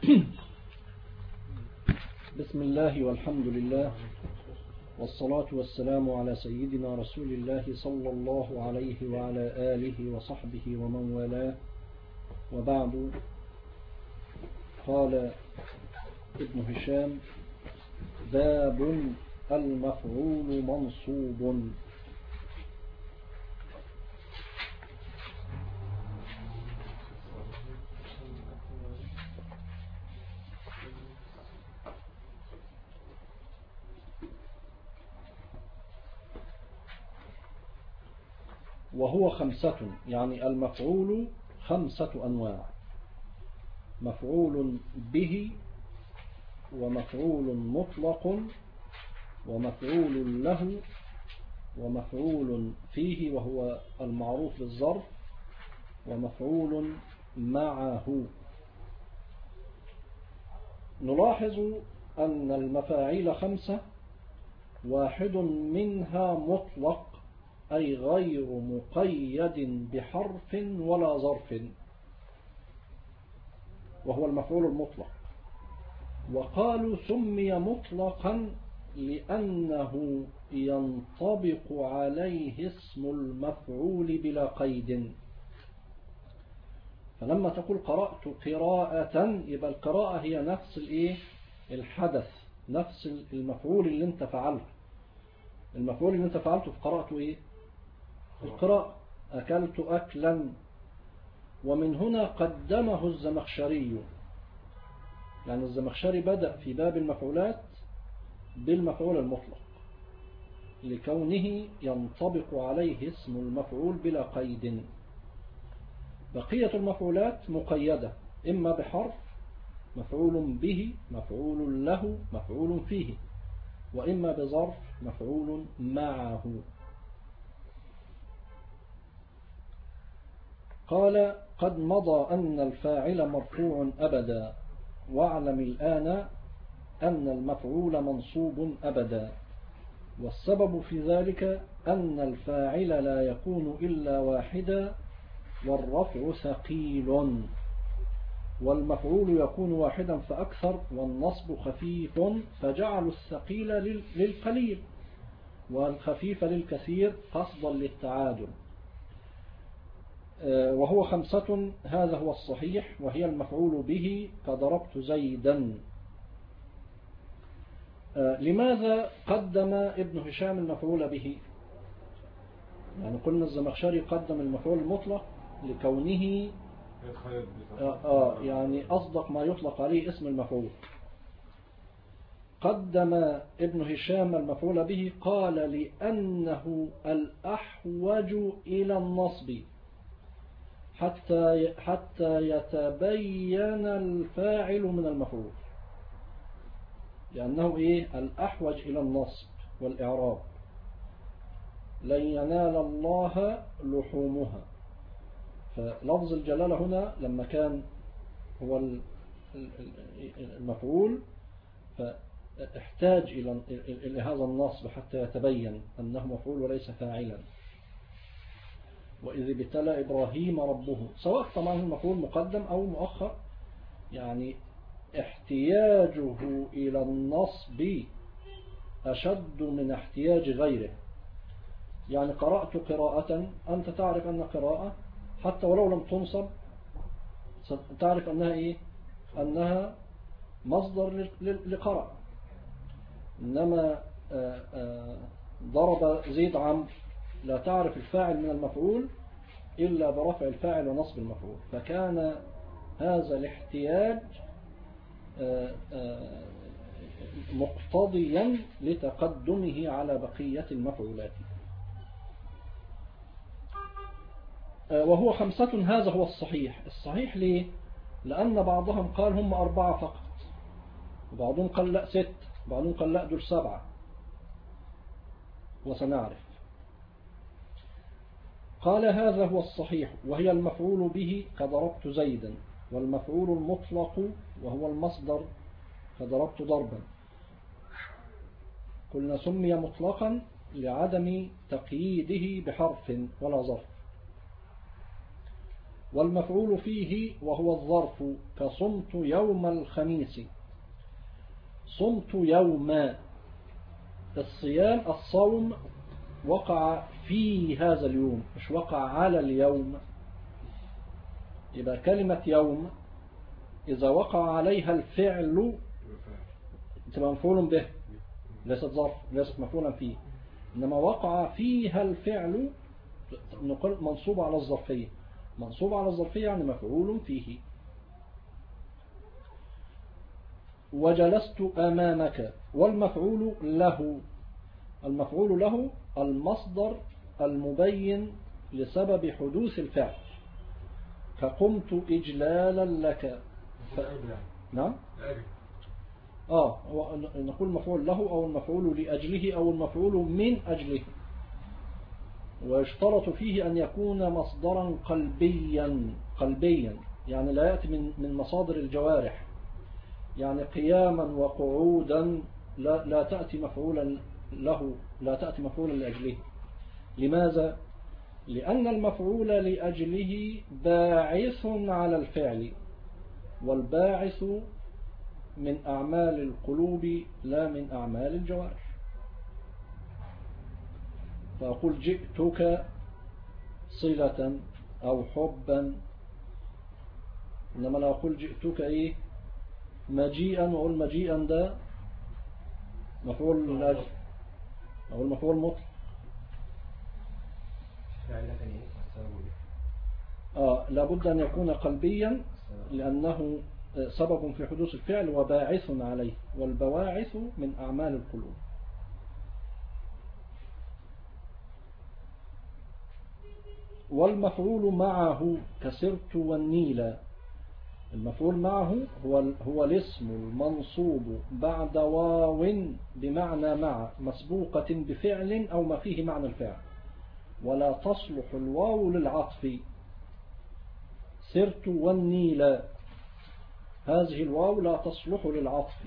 بسم الله والحمد لله والصلاة والسلام على سيدنا رسول الله صلى الله عليه وعلى آله وصحبه ومن والاه، وبعد. قال ابن هشام: باب المفعول منصوب. وهو خمسة، يعني المفعول 5 أنواع: مفعول به، ومفعول مطلق، ومفعول له، ومفعول فيه وهو المعروف بالظرف، ومفعول معه. نلاحظ أن المفاعيل 5، واحد منها مطلق، أي غير مقيد بحرف ولا ظرف، وهو المفعول المطلق. وقالوا سمي مطلقا لأنه ينطبق عليه اسم المفعول بلا قيد. فلما تقول قرأت قراءة، يبقى القراءة هي نفس الحدث، نفس المفعول اللي انت فعلته. المفعول اللي انت فعلته في قراءته القراءة. أكلت أكلا. ومن هنا قدمه الزمخشري، يعني الزمخشري بدأ في باب المفعولات بالمفعول المطلق لكونه ينطبق عليه اسم المفعول بلا قيد. بقية المفعولات مقيدة، إما بحرف، مفعول به، مفعول له، مفعول فيه، وإما بظرف، مفعول معه. قال: قد مضى أن الفاعل مرفوع أبدا، واعلم الآن أن المفعول منصوب أبدا. والسبب في ذلك أن الفاعل لا يكون إلا واحدا، والرفع ثقيل، والمفعول يكون واحدا فأكثر، والنصب خفيف، فجعلوا الثقيل للقليل والخفيف للكثير قصدا للتعادل. وهو 5، هذا هو الصحيح، وهي المفعول به كضربت زيدا. لماذا قدم ابن هشام المفعول به؟ يعني قلنا الزمخشري قدم المفعول المطلق لكونه يعني أصدق ما يطلق عليه اسم المفعول. قدم ابن هشام المفعول به، قال: لأنه الأحوج إلى النصب حتى يتبين الفاعل من المفعول، لأنه الأحوج إلى النصب والإعراب. لن ينال الله لحومها. فلفظ الجلالة هنا لما كان هو المفعول، فاحتاج إلى هذا النصب حتى يتبين أنه مفعول وليس فاعلا. وإذ ابتلى إبراهيم ربه، سواء طبعا المفعول مقدم أو مؤخر، يعني احتياجه إلى النصب أشد من احتياج غيره. يعني قرأت قراءة، أنت تعرف أن قراءة حتى ولو لم تنصب تعرف أنها أنها مصدر لقراءة. إنما ضرب زيد عمرو، لا تعرف الفاعل من المفعول إلا برفع الفاعل ونصب المفعول. فكان هذا الاحتياج مقتضيا لتقدمه على بقية المفعولات. وهو 5، هذا هو الصحيح. الصحيح ليه؟ لأن بعضهم قال هم 4 فقط، وبعضهم قال لا 6، وبعضهم قال لا دول 7، وسنعرف. قال: هذا هو الصحيح، وهي المفعول به كضربت زيدا، والمفعول المطلق وهو المصدر كضربت ضربا. قلنا سمي مطلقا لعدم تقييده بحرف ولا ظرف. والمفعول فيه وهو الظرف كصمت يوم الخميس. صمت يوم، الصيام الصوم وقع في هذا اليوم مش وقع على اليوم. يبقى كلمة يوم إذا وقع عليها الفعل تبقى مفعول به، ليست ظرف، ليست مفعولا فيه. إنما وقع فيها الفعل نقول منصوب على الظرفية. منصوب على الظرفية يعني مفعول فيه. وجلست أمامك، والمفعول له، المفعول له المصدر المبين لسبب حدوث الفعل، فقمت إجلالا لك. نعم. نقول المفعول له أو المفعول لأجله أو المفعول من أجله. ويشترط فيه أن يكون مصدرا قلبيا يعني لا يأتي من مصادر الجوارح. يعني قياما وقعودا لا تأتي مفعولا له، لا تأتي مفعولا لأجله. لماذا؟ لأن المفعول لأجله باعث على الفعل، والباعث من أعمال القلوب لا من أعمال الجوارح. فأقول جئتك صلة أو حبا، إنما لا أقول جئتك مجيئا، وأقول مجيئا ده مفعول لأجل أو المفعول مطلق. لابد أن يكون قلبيا لأنه سبب في حدوث الفعل وباعث عليه، والبواعث من أعمال القلوب. والمفعول معه كسرت والنيل. المفعول معه هو الاسم المنصوب بعد واو بمعنى مع مسبوقة بفعل أو ما فيه معنى الفعل، ولا تصلح الواو للعطف. سرت والنيل، هذه الواو لا تصلح للعطف،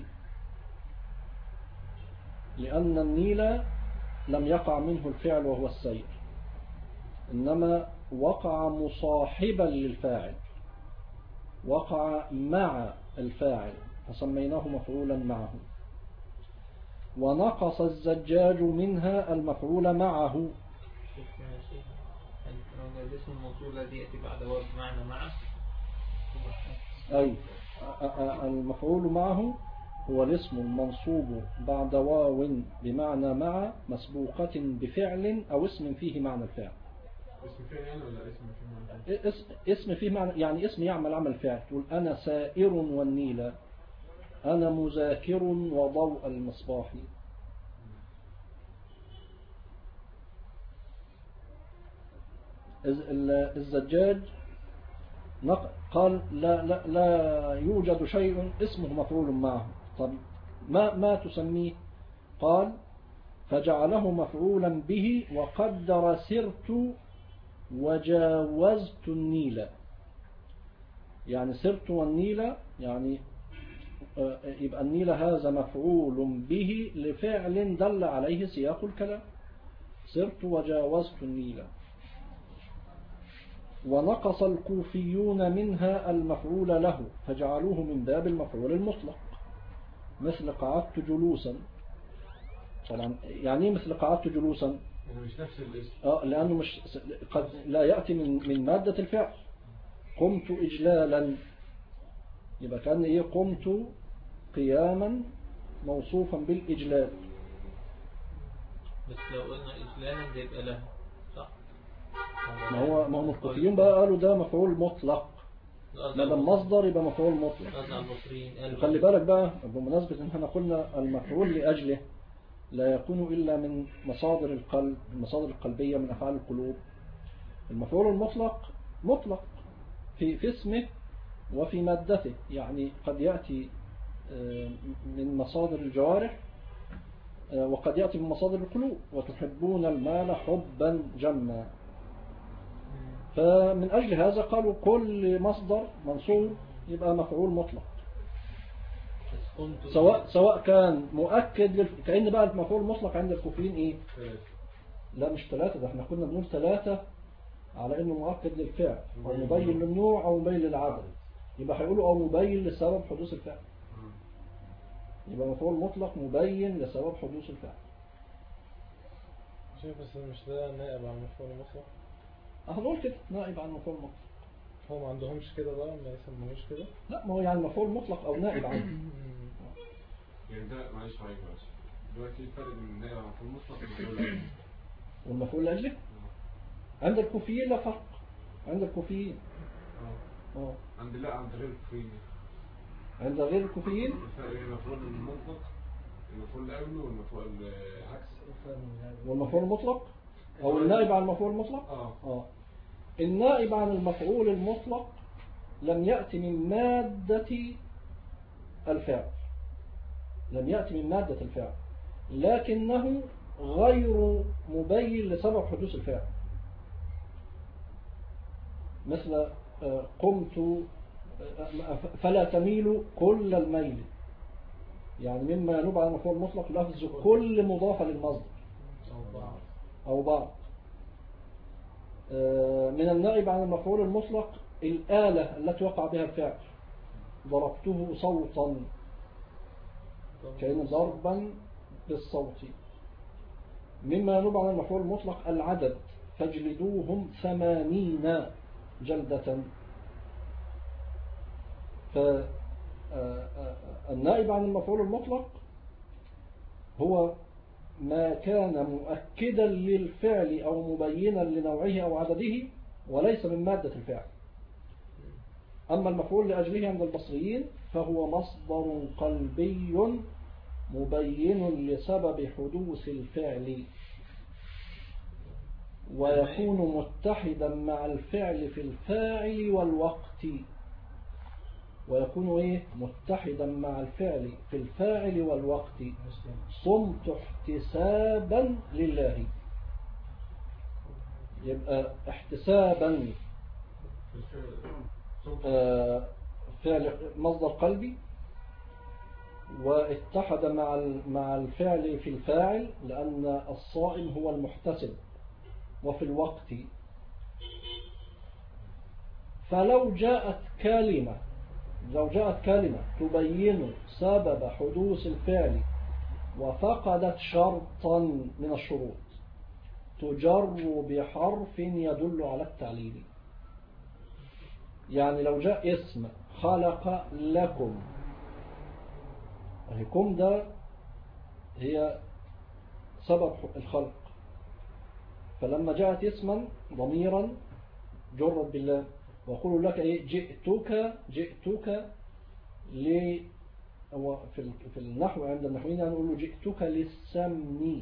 لأن النيل لم يقع منه الفعل وهو السير، إنما وقع مصاحبا للفاعل، وقع مع الفاعل فسميناه مفعولا معه. ونقص الزجاج منها المفعول معه. الاسم الموصول الذي يأتي بعد واو بمعنى معه، أي المفعول معه هو الاسم المنصوب بعد واو بمعنى مع مسبوقة بفعل أو اسم فيه معنى الفعل. اسم فعل ولا اسم فيه معنى؟ اسم فيه معنى، يعني اسم يعمل عمل فعل. تقول أنا سائر والنيل، أنا مذاكر وضوء المصباح. الزجاج قال لا يوجد شيء اسمه مفعول معه. طب ما تسميه؟ قال فجعله مفعولا به وقدر سرت وجاوزت النيل. يعني سرت والنيل يعني يبقى النيل هذا مفعول به لفعل دل عليه سياق الكلام، سرت وجاوزت النيل. ونقص الكوفيون منها المفعول له فجعلوه من باب المفعول المطلق، مثل قعدت جلوسا. طبعا يعني مثل قعدت جلوسا مش نفس الاسم، لأنه مش قد لا يأتي من مادة الفعل. قمت إجلالا، يبقى كان قمت قياما موصوفا بالإجلال. بس لو قلنا إجلالا ده يبقى له، صح؟ ما هو الكوفيين بقى قالوا ده مفعول مطلق، ما دام مصدر يبقى مفعول مطلق. خلي بالك بقى بمناسبة ان احنا قلنا المفعول لأجله لا يكون إلا من مصادر القلب، المصادر القلبية من أفعال القلوب. المفعول المطلق مطلق في اسمه وفي مادته، يعني قد يأتي من مصادر الجوارح وقد يأتي من مصادر القلوب. وتحبون المال حبا جما. فمن أجل هذا قالوا كل مصدر منصوب يبقى مفعول مطلق، سواء كان مؤكد كأن بقى المفعول المطلق عند الكوفيين لا مش 3، ده احنا كنا بنقول 3 على انه مؤكد للفعل او مبين للنوع او مبين للعدد، يبقى هيقولوا او مبين لسبب حدوث الفعل. يبقى مفعول مطلق مبين لسبب حدوث الفعل. شوف بس مش ده نائب عن مفعول مطلق؟ هنقول كده نائب عن مفعول مطلق. هو ما عندهمش كده بقى، ما يسموهوش كده؟ لا، ما هو يعني مفعول مطلق او نائب عنه. يعني ده معلش معاك بس دلوقتي الفرق بين النائب عن مفعول مطلق والمفعول لاجله. والمفعول لاجله عند الكوفيين لا فرق. عند الكوفيين عند غير الكوفيين. عند غير الكوفيين الفرق بين المفعول المطلق المفعول لاجله والمفعول عكس والمفعول المطلق او النائب عن المفعول المطلق. النائب عن المفعول المطلق لم يأتي من مادة الفعل، لم يأتي من مادة الفعل، لكنه غير مبين لسبب حدوث الفعل. مثل قمت فلا تميل كل الميل، يعني مما ينوب عن المفعول المطلق لفظ كل مضافة للمصدر أو بعض. من النائب عن المفعول المطلق الآلة التي وقع بها الفعل، ضربته صوتا كأن ضربا بالصوت. مما ينوب عن المفعول المطلق العدد، فاجلدوهم 80 جلدة. فالنائب عن المفعول المطلق هو ما كان مؤكدا للفعل أو مبينا لنوعه أو عدده وليس من مادة الفعل. أما المفعول لأجله عند البصريين فهو مصدر قلبي مبين لسبب حدوث الفعل، ويكون متحدا مع الفعل في الفاعل والوقت. ويكون متحدا مع الفعل في الفاعل والوقت. صمت احتسابا لله، يبقى احتسابا فعل مصدر قلبي، واتحد مع الفعل في الفاعل لأن الصائم هو المحتسب، وفي الوقت. فلو جاءت كلمة تبين سبب حدوث الفعل وفقدت شرطا من الشروط تجر بحرف يدل على التعليل. يعني لو جاء اسم خلق لكم، كم ده هي سبب الخلق، فلما جاءت اسما ضميرا جرت بالله، وأقول لك جئتك في النحو عند النحويين نقول له جئتك للسمن،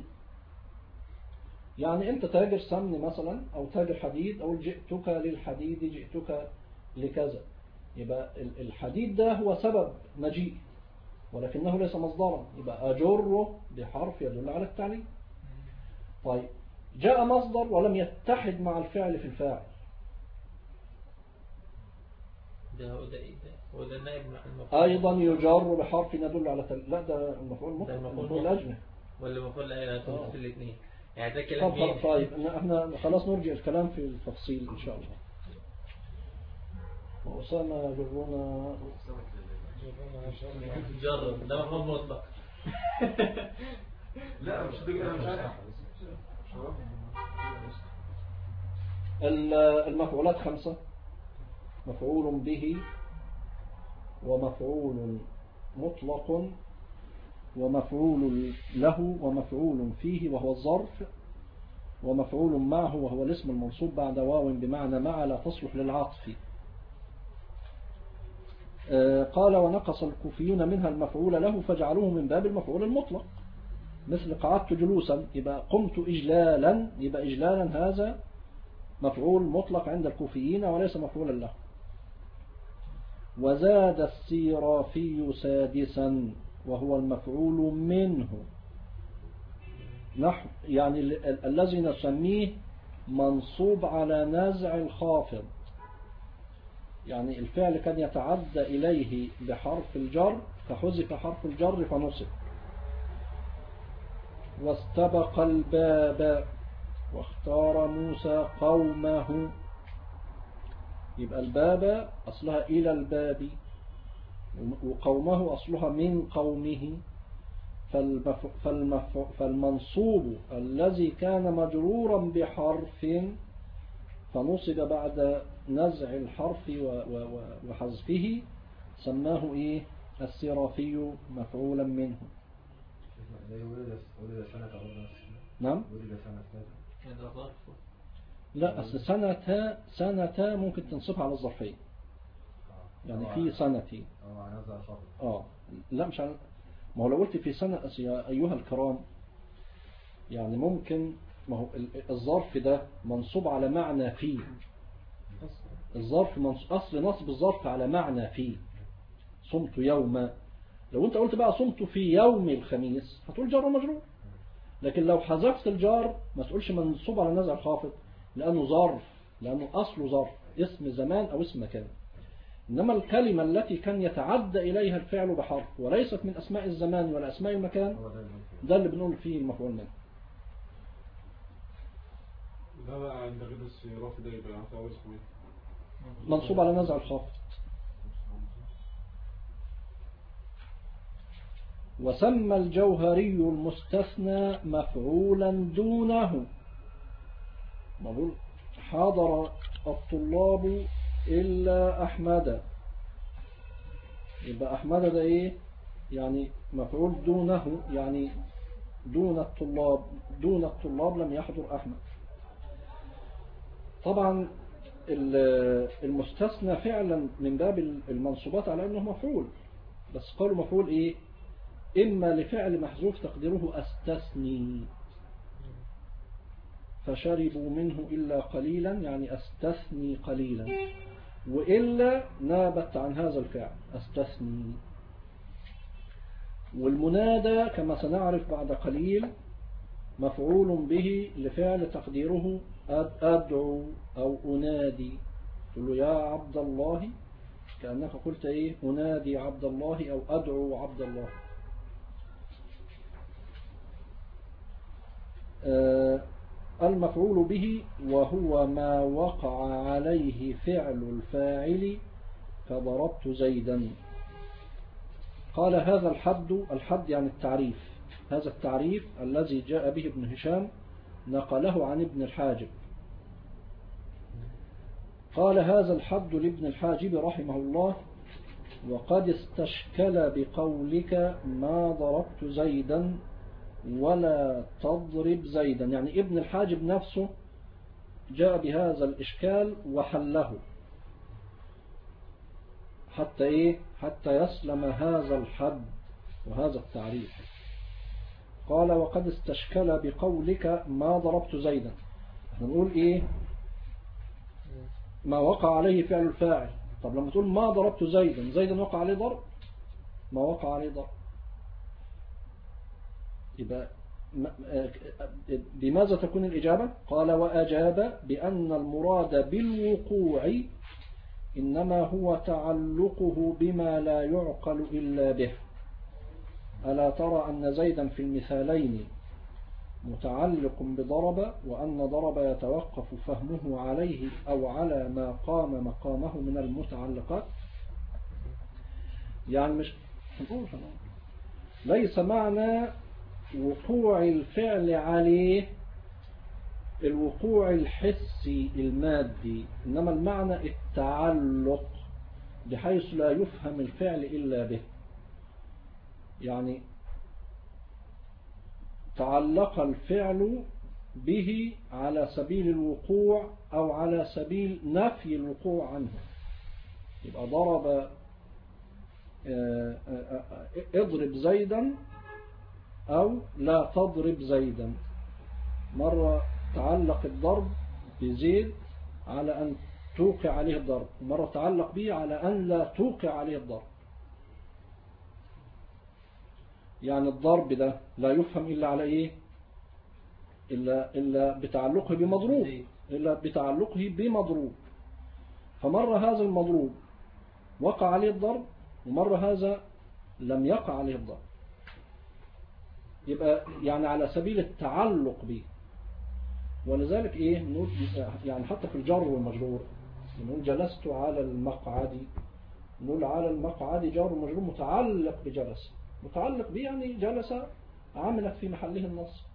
يعني أنت تاجر سمن مثلا أو تاجر حديد، أو جئتك للحديد، جئتك لكذا. يبقى الحديد ده هو سبب مجيء ولكنه ليس مصدرا، يبقى أجره بحرف يدل على التعليل. طيب جاء مصدر ولم يتحد مع الفعل في الفاعل، هو ده النائب مع المفعول أيضا يجر بحرف يدل على لا ده المفعول المطلق، المفعول الأجنه ولا المفعول الأجنه في الاثنين، يعني ده كلام. طيب احنا خلاص نرجع الكلام في التفصيل إن شاء الله. وأسامة يجرون جرب ده مفعول مطلق. لا مش ده كده، مش عارف. المفعولات 5: مفعول به، ومفعول مطلق، ومفعول له، ومفعول فيه وهو الظرف، ومفعول معه وهو الاسم المنصوب بعد واو بمعنى مع لا تصلح للعطف. قال ونقص الكوفيون منها المفعول له فجعلوه من باب المفعول المطلق، مثل قعدت جلوسا، يبقى قمت إجلالا، يبقى إجلالا هذا مفعول مطلق عند الكوفيين وليس مفعولا له. وزاد السيرافي سادسا وهو المفعول منه، نحو يعني الذي نسميه منصوب على نزع الخافض، يعني الفعل كان يتعدى إليه بحرف الجر فحذف حرف الجر فنصب. واستبق الباب واختار موسى قومه يبقى الباب أصلها إلى الباب، وقومه أصلها من قومه. فالمنصوب الذي كان مجرورا بحرف فنصب بعد نزع الحرف وحذفه سماه إيه؟ السرافي مفعولا منه. نعم. لا، أصل سنة ممكن تنصبها على الظرفية، يعني في سنتي. لا مش على، ما هو لو قلت في سنة يا أيها الكرام يعني ممكن، ما هو الظرف ده منصوب على معنى فيه. الظرف أصل نصب الظرف على معنى فيه. صمت يوما، لو انت قلت بقى صمت في يوم الخميس هتقول جار ومجرور، لكن لو حذفت الجار ما تقولش منصوب على نزع الخافض، لأنه ظرف، لأنه أصله ظرف، اسم زمان أو اسم مكان. إنما الكلمة التي كان يتعدى إليها الفعل بحرف وليست من أسماء الزمان ولا أسماء المكان، ده اللي بنقول فيه المفعول منه. ده بقى عند غير الصراف ده يبقى اسمه ايه؟ منصوب على نزع الخافض. وسمى الجوهري المستثنى مفعولا دونه. نقول حضر الطلاب إلا أحمد، يبقى أحمد ده إيه؟ يعني مفعول دونه، يعني دون الطلاب لم يحضر أحمد. طبعا المستثنى فعلا من باب المنصوبات على أنه مفعول، بس قالوا مفعول إيه؟ إما لفعل محذوف تقديره أستثني، فشربوا منه إلا قليلا، يعني أستثني قليلا، وإلا نابت عن هذا الفعل أستثني. والمنادى كما سنعرف بعد قليل مفعول به لفعل تقديره أدعو أو أنادي. تقول له يا عبد الله، كأنك قلت إيه؟ أنادي عبد الله أو أدعو عبد الله. المفعول به وهو ما وقع عليه فعل الفاعل كضربت زيدا. قال هذا الحد يعني التعريف، هذا التعريف الذي جاء به ابن هشام نقله عن ابن الحاجب. قال هذا الحد لابن الحاجب رحمه الله: وقد استشكل بقولك ما ضربت زيدا ولا تضرب زيدا. يعني ابن الحاجب نفسه جاء بهذا الإشكال وحله حتى إيه؟ حتى يسلم هذا الحد وهذا التعريف. قال وقد استشكل بقولك ما ضربت زيدا، نقول إيه؟ ما وقع عليه فعل الفاعل. طب لما تقول ما ضربت زيدا، زيدا وقع عليه ضرب؟ ما وقع عليه ضرب. يبقى بماذا تكون الإجابة؟ قال وأجاب بأن المراد بالوقوع إنما هو تعلقه بما لا يعقل إلا به. ألا ترى أن زيدا في المثالين متعلق بضرب، وأن ضرب يتوقف فهمه عليه أو على ما قام مقامه من المتعلقات. يعني مش ليس معنى وقوع الفعل عليه الوقوع الحسي المادي، إنما المعنى التعلق بحيث لا يفهم الفعل إلا به. يعني تعلق الفعل به على سبيل الوقوع أو على سبيل نفي الوقوع عنه. يبقى ضرب اضرب زيدا أو لا تضرب زيدا. مرة تعلق الضرب بزيد على أن توقع عليه الضرب، ومرة تعلق به على أن لا توقع عليه الضرب. يعني الضرب ده لا يفهم إلا على إيه؟ إلا بتعلقه بمضروب، إلا بتعلقه بمضروب. فمرة هذا المضروب وقع عليه الضرب، ومرة هذا لم يقع عليه الضرب. يبقى يعني على سبيل التعلق به. ولذلك إيه نقول يعني حتى في الجر والمجرور نقول جلست على المقعد، نقول على المقعد جار ومجرور متعلق بجلس، متعلق به يعني جلس عملت في محله النصب،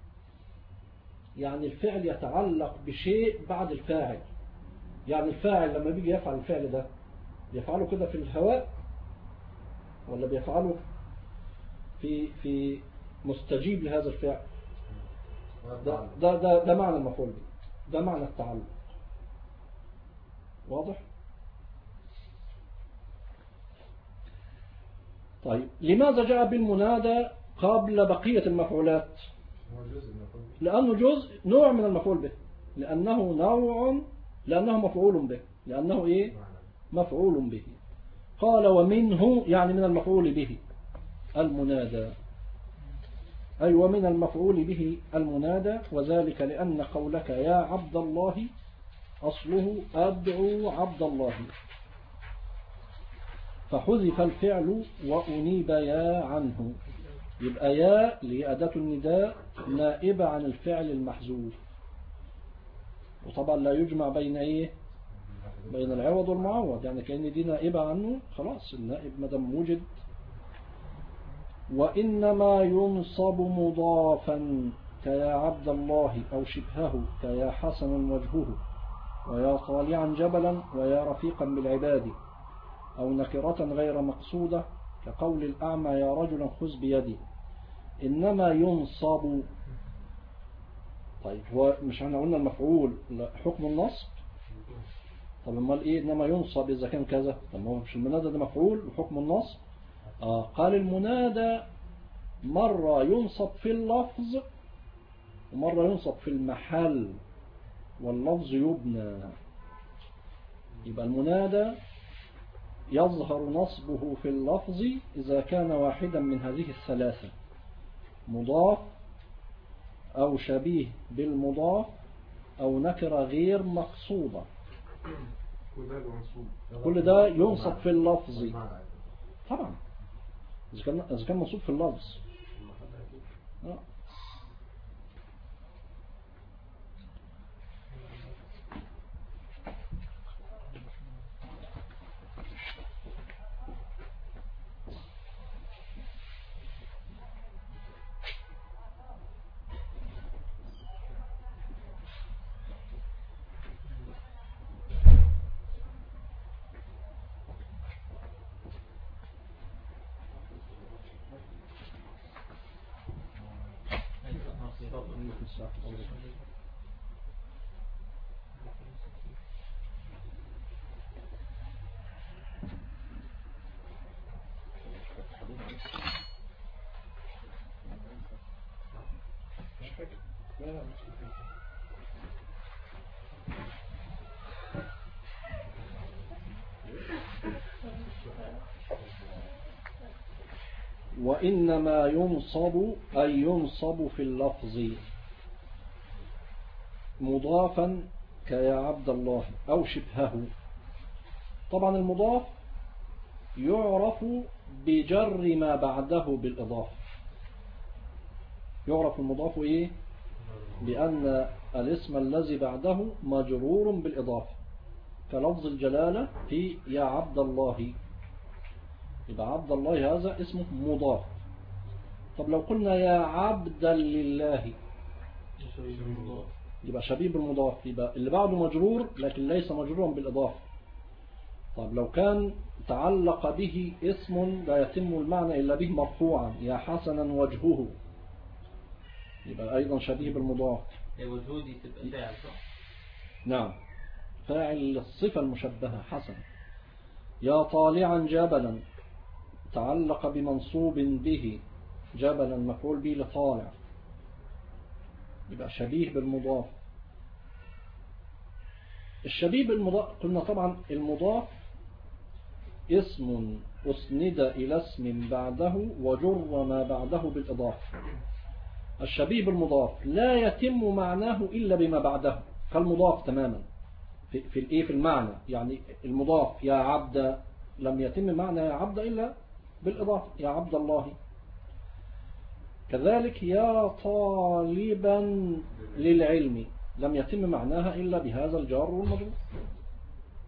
يعني الفعل يتعلق بشيء بعد الفاعل. يعني الفاعل لما بيجي يفعل الفعل ده بيفعله كده في الهواء ولا بيفعله في مستجيب لهذا الفعل؟ ده معنى المفعول به، ده معنى التعلق. واضح؟ طيب لماذا جاء بالمنادى قبل بقية المفعولات؟ لأنه جزء نوع من المفعول به، لأنه مفعول به، لأنه إيه؟ مفعول به. قال ومنه يعني من المفعول به المنادى، أي ومن المفعول به المنادى، وذلك لأن قولك يا عبد الله أصله أدعو عبد الله، فحذف الفعل وأنيب يا عنه، يبقى يا لأداة النداء نائبة عن الفعل المحذوف، وطبعا لا يجمع بين إيه؟ بين العوض والمعوض، يعني كأن دي نائبة عنه، خلاص النائب مدام وجد. وإنما ينصب مضافا كيا عبد الله أو شبهه كيا حسن وجهه ويا طالعا جبلا ويا رفيقا بالعباد، أو نكرة غير مقصودة كقول الأعمى يا رجلا خذ بيدي. إنما ينصب، طيب هو مش احنا قلنا المفعول حكم النصب؟ طب امال ايه انما ينصب اذا كان كذا؟ طب هو مش المنادى ده مفعول وحكم النصب؟ قال المنادى مرة ينصب في اللفظ ومرة ينصب في المحل، واللفظ يبنى. يبقى المنادى يظهر نصبه في اللفظ إذا كان واحدا من هذه الثلاثة، مضاف أو شبيه بالمضاف أو نكرة غير مقصودة. كل ده ينصب في اللفظ طبعا إذا كان منصوب في اللفظ. وإنما ينصب أي ينصب في اللفظ مضافا كيا عبد الله أو شبهه. طبعا المضاف يعرف بجر ما بعده بالإضافة. يعرف المضاف إيه؟ بأن الاسم الذي بعده مجرور بالإضافة، كلفظ الجلالة في يا عبد الله، يبقى عبد الله هذا اسمه مضاف. طب لو قلنا يا عبدا لله يبقى شبيه بالمضاف، يبقى اللي بعده مجرور لكن ليس مجرورا بالإضافة. طب لو كان تعلق به اسم لا يتم المعنى إلا به مرفوعا يا حسنا وجهه، يبقى أيضا شبيه بالمضاف. وجهه دي تبقى فاعل صح؟ نعم، فاعل الصفة المشبهة حسن. يا طالعا جبلا تعلق بمنصوب به، جبلا مفعول به لطالع، يبقى شبيه بالمضاف. الشبيه بالمضاف قلنا طبعا المضاف اسم أسند إلى اسم بعده وجر ما بعده بالإضافة. الشبيه بالمضاف لا يتم معناه إلا بما بعده، كالمضاف تماما في المعنى. يعني المضاف يا عبد لم يتم معنى يا عبد إلا بالإضافة، يا عبد الله. كذلك يا طالبا للعلم لم يتم معناها إلا بهذا الجار والمجرور.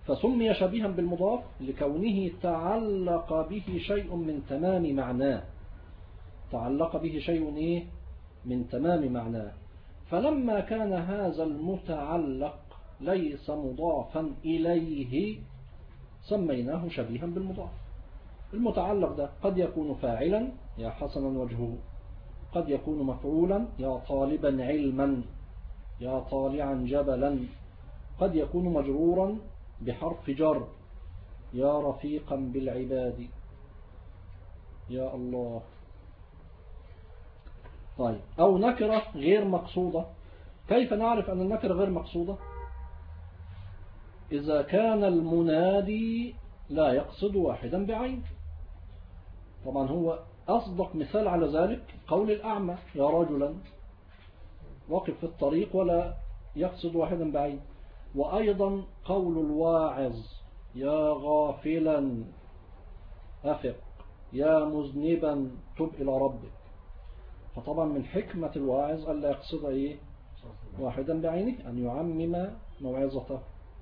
فسمي شبيها بالمضاف لكونه تعلق به شيء من تمام معناه. تعلق به شيء إيه؟ من تمام معناه. فلما كان هذا المتعلق ليس مضافا إليه سميناه شبيها بالمضاف. المتعلق ده قد يكون فاعلا يا حسنا وجهه، قد يكون مفعولا يا طالبا علما، يا طالعا جبلا، قد يكون مجرورا بحرف جر يا رفيقا بالعباد، يا الله. طيب، أو نكرة غير مقصودة. كيف نعرف أن النكرة غير مقصودة؟ إذا كان المنادي لا يقصد واحدا بعين. طبعا هو أصدق مثال على ذلك قول الأعمى يا رجلا، وقف في الطريق ولا يقصد واحدا بعين. وأيضا قول الواعظ يا غافلا أفق، يا مذنبا تب إلى ربك. فطبعا من حكمة الواعظ ألا يقصد إيه؟ واحدا بعينه، أن يعمم موعظته.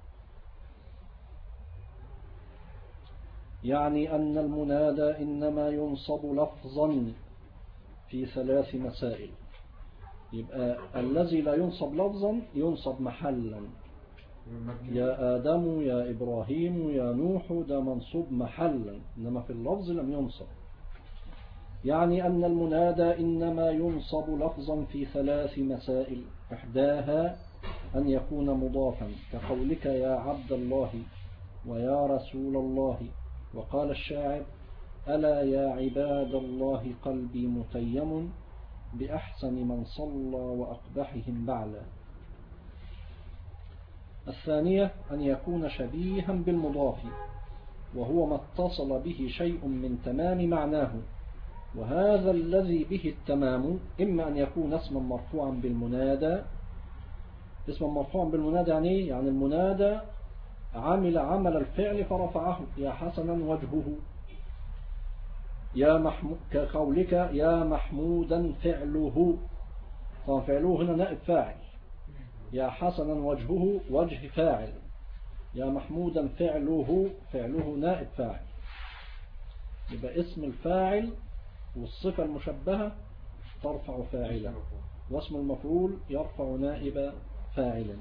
يعني أن المنادى إنما ينصب لفظا في 3 مسائل. يبقى الذي لا ينصب لفظا ينصب محلا. يا آدم يا إبراهيم يا نوح ده منصوب محلا، إنما في اللفظ لم ينصب. يعني أن المنادى إنما ينصب لفظا في 3 مسائل، إحداها أن يكون مضافا كقولك يا عبد الله ويا رسول الله. وقال الشاعر ألا يا عباد الله قلبي متيم بأحسن من صلى وأقبحهم بعلا. الثانية أن يكون شبيها بالمضاف، وهو ما اتصل به شيء من تمام معناه. وهذا الذي به التمام إما أن يكون اسما مرفوعا بالمنادى. اسما مرفوعا بالمنادى يعني المنادى عمل عمل الفعل فرفعه يا حسنا وجهه، يا كقولك يا محمودا فعله. طبعا فعله هنا نائب فاعل، يا حسنا وجهه وجه فاعل، يا محمودا فعله نائب فاعل. يبقى اسم الفاعل والصفة المشبهة ترفع فاعلا، واسم المفعول يرفع نائب فاعلا.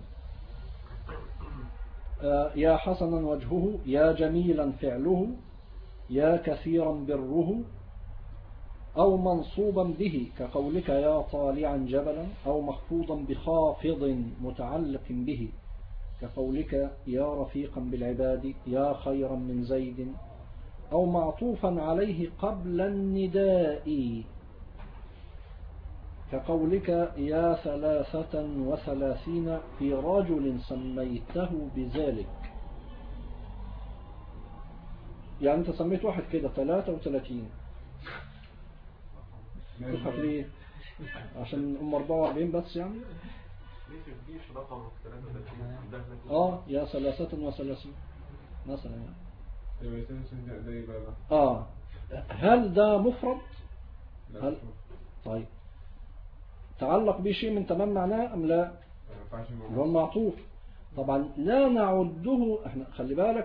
يا حسنا وجهه، يا جميلا فعله، يا كثيرا بره. أو منصوبا به كقولك يا طالعا جبلا، أو مخفوضا بخافض متعلق به كقولك يا رفيقا بالعباد، يا خيرا من زيد. أو معطوفا عليه قبل النداء كقولك يا 33 في رجل سميته بذلك. يعني انت سميت واحد كده 33، تضحك ليه؟ عشان 44 بس يعني؟ يا 33 مثلا يعني. هل ده مفرد؟ هل طيب تعلق به شيء من تمام معناه أم لا؟ هو المعطوف. طبعا لا نعده، احنا خلي بالك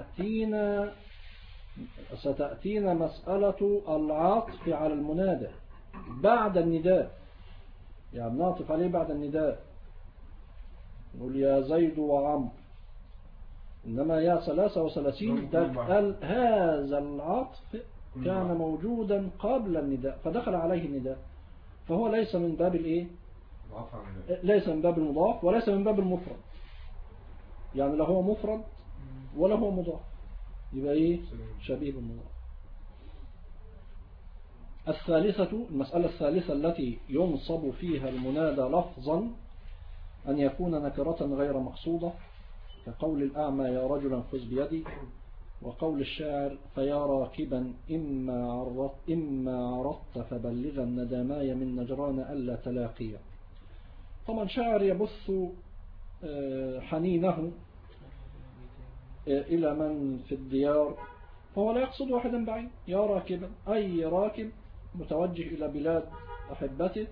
ستأتينا مسألة العطف على المنادى بعد النداء، يعني نعطف عليه بعد النداء، نقول يا زيد وعمر. إنما يا 33 هذا العطف كان موجودا قبل النداء فدخل عليه النداء، فهو ليس من باب الايه؟ ليس من باب المضاف وليس من باب المفرد، يعني لا هو مفرد ولا هو مضاف، يبقى ايه؟ شبيه بالمضاف. المسألة الثالثة التي ينصب فيها المنادى لفظا أن يكون نكرة غير مقصودة كقول الأعمى يا رجلا خذ بيدي، وقول الشاعر فيا راكبا إما عرضت فبلغا نداماي من نجران ألا تلاقيا. طبعا شاعر يبث حنينه إلى من في الديار، فهو لا يقصد واحدا بعين. يا راكبا أي راكب متوجه إلى بلاد أحبته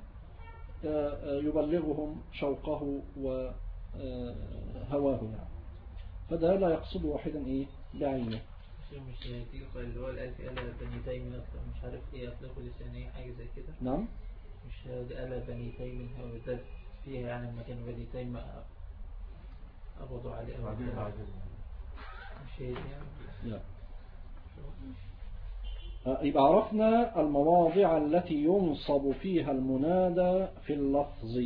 يبلغهم شوقه وهواه يعني. فده لا يقصد واحدا إيه بعينه. مش تلك اللي هو الألف ألا بني تيم مش عارف إيه أطلقوا لسانية حاجة زي كده. نعم. مش ألا بني تيم هو ده فيها يعني لما كان بني تيم أبضوا عليه مش هي يعني. لا. يبقى عرفنا المواضع التي ينصب فيها المنادى في اللفظ.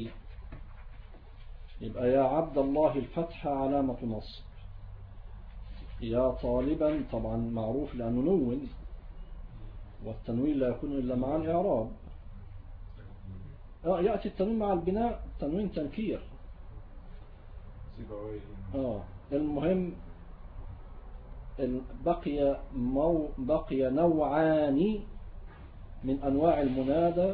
يبقى يا عبد الله الفتح علامة نصب، يا طالبا طبعا معروف لأنه نون، والتنوين لا يكون إلا مع الإعراب. يأتي التنوين مع البناء، تنوين تنكير. المهم بقي نوعان من أنواع المنادى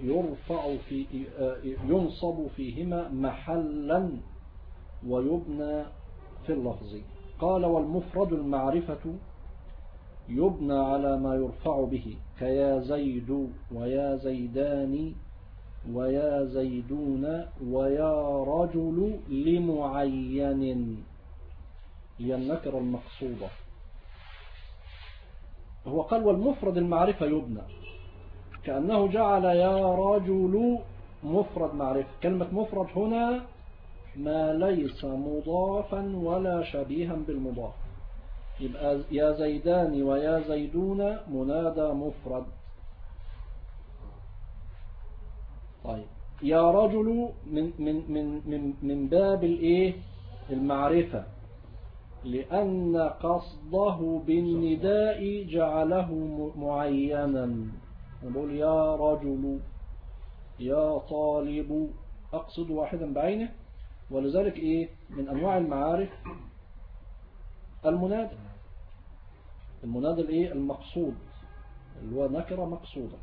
ينصب فيهما محلا ويبنى في اللفظ. قال والمفرد المعرفة يبنى على ما يرفع به كيا زيد ويا زيدان ويا زيدون ويا رجل لمعين، هي النكرة المقصودة. هو قال والمفرد المعرفة يبنى، كأنه جعل يا رجل مفرد معرفة. كلمة مفرد هنا ما ليس مضافا ولا شبيها بالمضاف، يبقى يا زيدان ويا زيدون منادى مفرد. طيب يا رجل من باب الايه المعرفة، لأن قصده بالنداء جعله معينا. نقول يا رجل يا طالب، أقصد واحدا بعينه. ولذلك إيه من أنواع المعارف المنادى الإيه المقصود اللي هو نكرة مقصودة.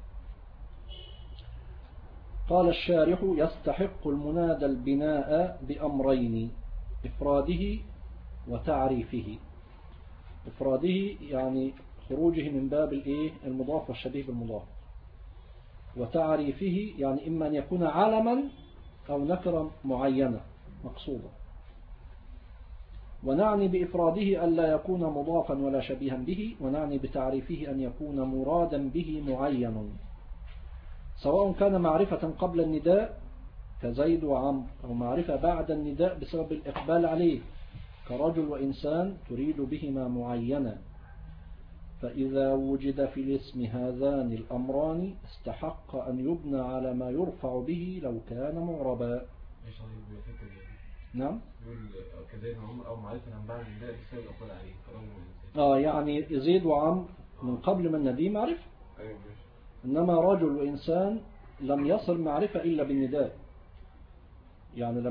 قال الشارح يستحق المنادى البناء بأمرين: إفراده وتعريفه. إفراده يعني خروجه من باب الإيه المضاف والشبيه بالمضاف، وتعريفه يعني إما أن يكون علما أو نكرة معينة مقصودة. ونعني بإفراده ألا يكون مضافا ولا شبيها به، ونعني بتعريفه أن يكون مرادا به معين، سواء كان معرفة قبل النداء كزيد وعمر، أو معرفة بعد النداء بسبب الإقبال عليه كرجل وإنسان تريد بهما معينا. فإذا وجد في الاسم هذان الأمران استحق أن يبنى على ما يرفع به لو كان معربا. نعم. يقول كزيد وعمر أو معرفة عن بعد النداء بسبب الإقبال عليه. يعني زيد وعمر من قبل ما النداء معرفة. أيوة ماشي. إنما رجل وإنسان لم يصل معرفة إلا بالنداء، يعني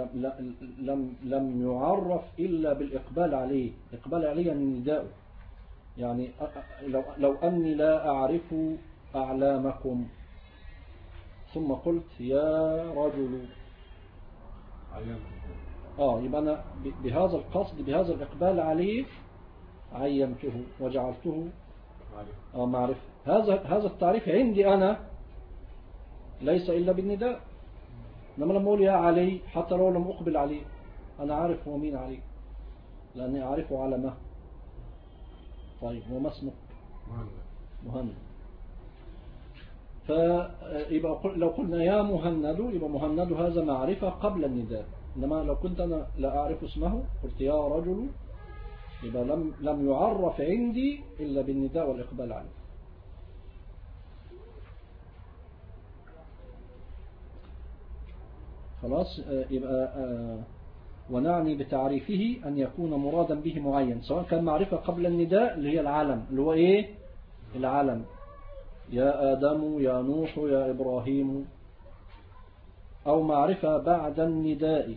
لم يعرف إلا بالإقبال عليه. إقبال عليه يعني النداء. يعني لو أني لا أعرف أعلامكم ثم قلت يا رجل، يبقى أنا بهذا القصد بهذا الإقبال عليه عينته وجعلته معرفة. هذا التعريف عندي أنا ليس إلا بالنداء. إنما لما أقول يا علي حتى لو لم أقبل عليه أنا عارف هو مين علي، لأني أعرفه على ما. طيب وما اسمه؟ مهند. فيبقى لو قلنا يا مهند يبقى مهند هذا معرفة قبل النداء. إنما لو كنت أنا لا أعرف اسمه قلت يا رجل يبقى لم يعرف عندي إلا بالنداء والإقبال عليه. خلاص. يبقى ونعني بتعريفه أن يكون مرادا به معين، سواء كان معرفة قبل النداء اللي هي العلم، اللي هو إيه العلم، يا آدم يا نوح يا إبراهيم، أو معرفة بعد النداء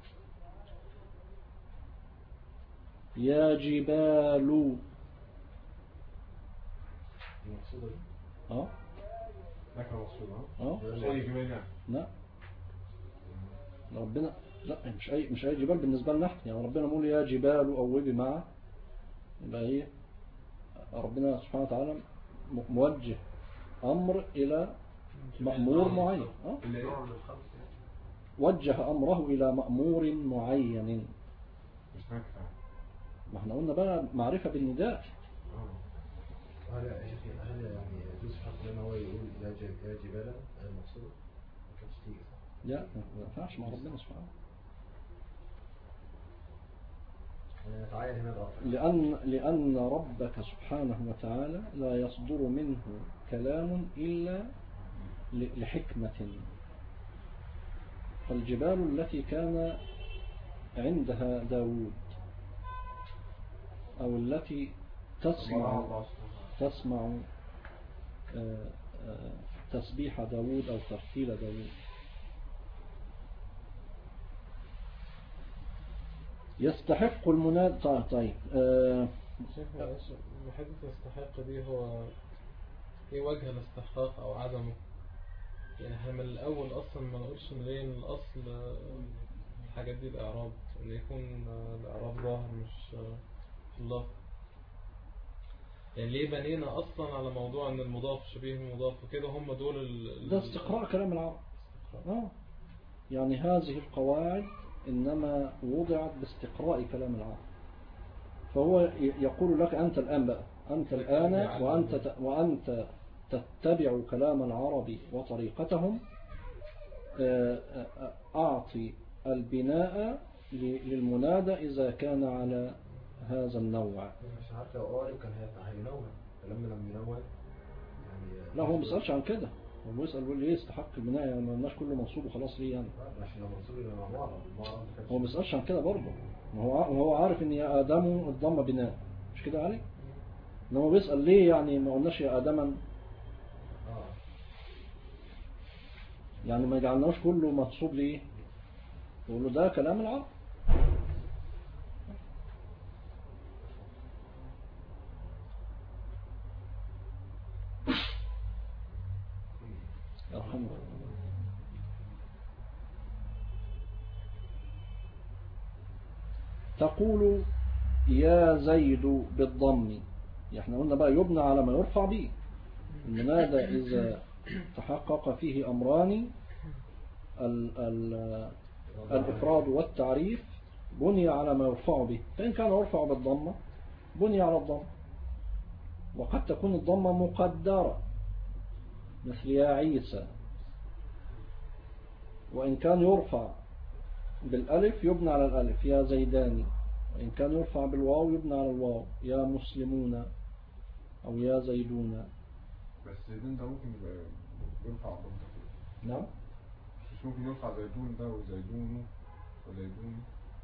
يا جبال. لا ربنا لا مش أي جبال بالنسبة لنا احنا، يعني ربنا يقول يا جبال أوبي معه، يبقى ايه ربنا سبحانه وتعالى موجه أمر إلى مأمور معين. وجه أمره إلى مأمور معين. ما احنا قلنا بقى معرفة بالنداء. هل يعني يجوز حق لنا هو يقول يا جبالا المقصود؟ ما كانش تيجي صح؟ لا ما ينفعش مع ربنا سبحانه. تعالى هنا الأفضل. لأن ربك سبحانه وتعالى لا يصدر منه كلام إلا لحكمة. فالجبال التي كان عندها داود أو التي تسمع تسبيح داود أو ترتيل داود يستحق المناد. طيب شيخ معلش، حتة الاستحقاق دي هو ايه وجه الاستحقاق او عدمه؟ يعني احنا من الاول اصلا ما نقولش ليه ان الاصل الحاجات دي الاعراب، ان يكون الاعراب ظاهر مش في اللفظ. يعني ليه بنينا اصلا على موضوع ان المضاف شبيه المضاف وكده؟ هم دول ده استقراء كلام العرب. يعني هذه القواعد إنما وضعت باستقراء كلام العرب. فهو يقول لك أنت الآن بقى، أنت الآن وأنت تتبع كلام العرب وطريقتهم، أعطي البناء للمنادى إذا كان على هذا النوع. مش عارف لو قارب كان هينوع، فلما لم ينوع يعني لا هو ما بيسألش عن كده، هو بيسأل ليه يستحق البناء، يعني ما قلناش كله منصوب وخلاص ليه يعني. عشان لو منصوب يبقى مع بعض. هو ما بيسألش عن كده برضه، وهو عارف ان يا آدم الضم بناء، مش كده علي؟ انما بيسأل ليه يعني ما قلناش يا آدما، يعني ما جعلناش كله منصوب ليه؟ يقول له ده كلام العرب. الحمد لله. تقول يا زيد بالضم، احنا قلنا بقى يبنى على ما يرفع به. المنادى إذا تحقق فيه أمران، الإفراد والتعريف، بني على ما يرفع به. فإن كان يرفع بالضمة بني على الضم، وقد تكون الضمة مقدرة مثل يا عيسى. وإن كان يرفع بالألف يبنى على الألف يا زيداني، وإن كان يرفع بالواو يبنى على الواو يا مسلمون أو يا زيدون. بس زيدون ده ممكن يرفع ضمته. نعم مش ممكن يرفع زيدون ده وزيدون وزيدون.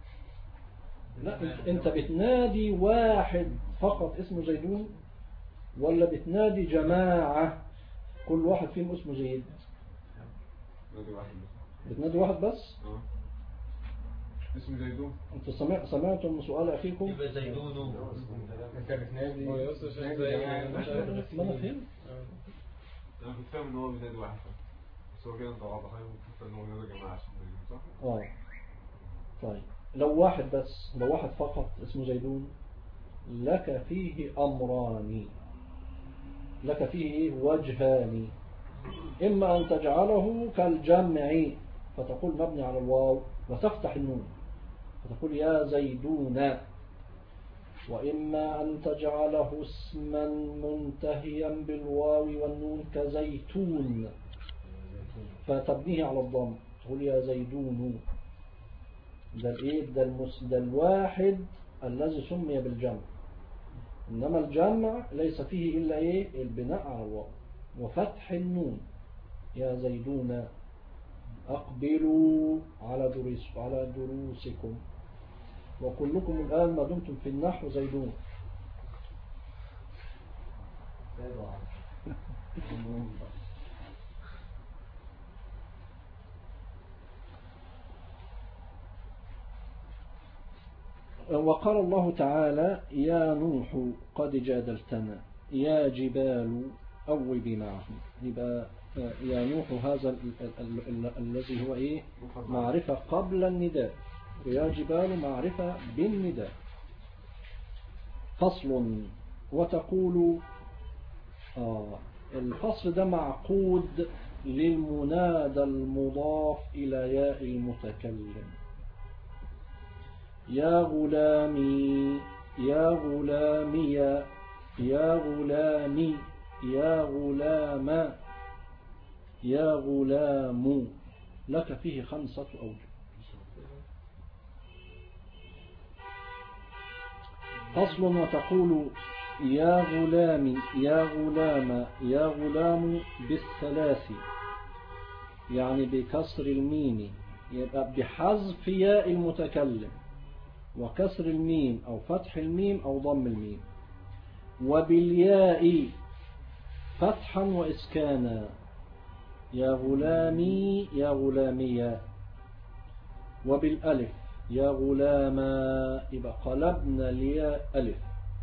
لا انت بتنادي واحد فقط اسمه زيدون، ولا بتنادي جماعة كل واحد فيهم اسمه زيد؟ نادي واحد بس. بتنادي واحد بس؟ اسمه زيدون. انت سمعتوا من سؤال اخيكم؟ يبقى زيدون. انت بتنادي هو يوصل شيء زي ما انا فهمت. انا كنت فاهم ان هو بينادي واحد بس هو كده انت واضح كنت ان هو بينادي جماعة عشان زيدون صح؟ طيب لو واحد بس، لو واحد فقط اسمه زيدون، لك فيه أمران، لك فيه وجهان. إما أن تجعله كالجمع فتقول مبني على الواو وتفتح النون فتقول يا زيدون، وإما أن تجعله اسما منتهيا بالواو والنون كزيتون فتبنيه على الضم تقول يا زيدون. ده الايه ده الواحد الذي سمي بالجمع، انما الجمع ليس فيه الا ايه البناء على الواو وفتح النون يا زيدون اقبلوا على دروسكم، وكلكم الان ما دمتم في النحو زيدون. وقال الله تعالى يا نوح قد جادلتنا يا جبال أوبي معه. يبقى يا نوح هذا الذي هو إيه معرفة قبل النداء، ويا جبال معرفة بالنداء. فصل. وتقول الفصل ده معقود للمنادى المضاف إلى ياء المتكلم. يا غلامي يا غلامي، يا غلامي، يا غلام، يا غلام. لك فيه 5 أوجه. فصل. وتقول يا غلامي، يا غلام، يا غلام بالثلاث، يعني بكسر الميم، يبقى بحذف ياء المتكلم وكسر الميم أو فتح الميم أو ضم الميم، وبالياء فتحا وإسكانا، يا غلامي، يا غلامية. وبالألف يا غلاما، يبقى قلبنا الياء ألف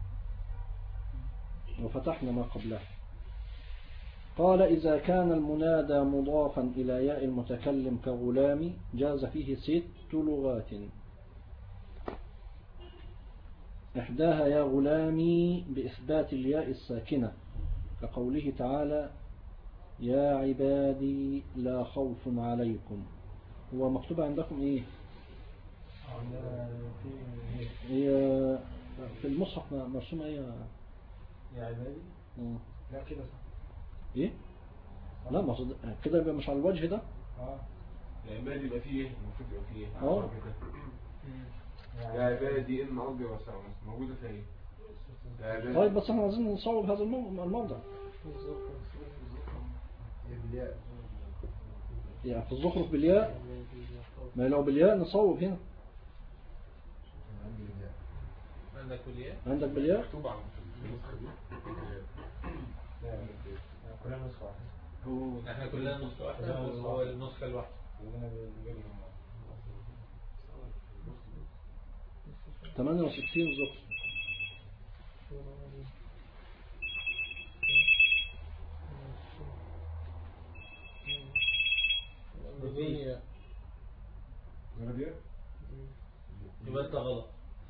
وفتحنا ما قبله. قال إذا كان المنادى مضافا إلى ياء المتكلم كغلام جاز فيه 6 لغات. إحداها يا غلامي بإثبات الياء الساكنة كقوله تعالى يا عبادي لا خوف عليكم. هو مكتوب عندكم إيه؟ هي في المصحف مرسومة إيه يا عبادي؟ لا كده صح. إيه؟ لا مقصود كده يبقى مش على الوجه ده. يا عبادي يبقى فيه ايه؟ المفروض يبقى فيه ايه؟ يا عبادي ان ارضي واسعة موجودة في ايه؟ طيب بس احنا عايزين نصوب هذا الموضع. يعني في الزخرف بالياء، ما لو بالياء نصوب هنا. عندك بالياء؟ عندك بالياء؟ مكتوب عندك في النسخة دي كلها نسخة واحدة. احنا كلنا نسخة واحدة وهو النسخة الواحدة. 68 زخرف. يبقى انت غلط.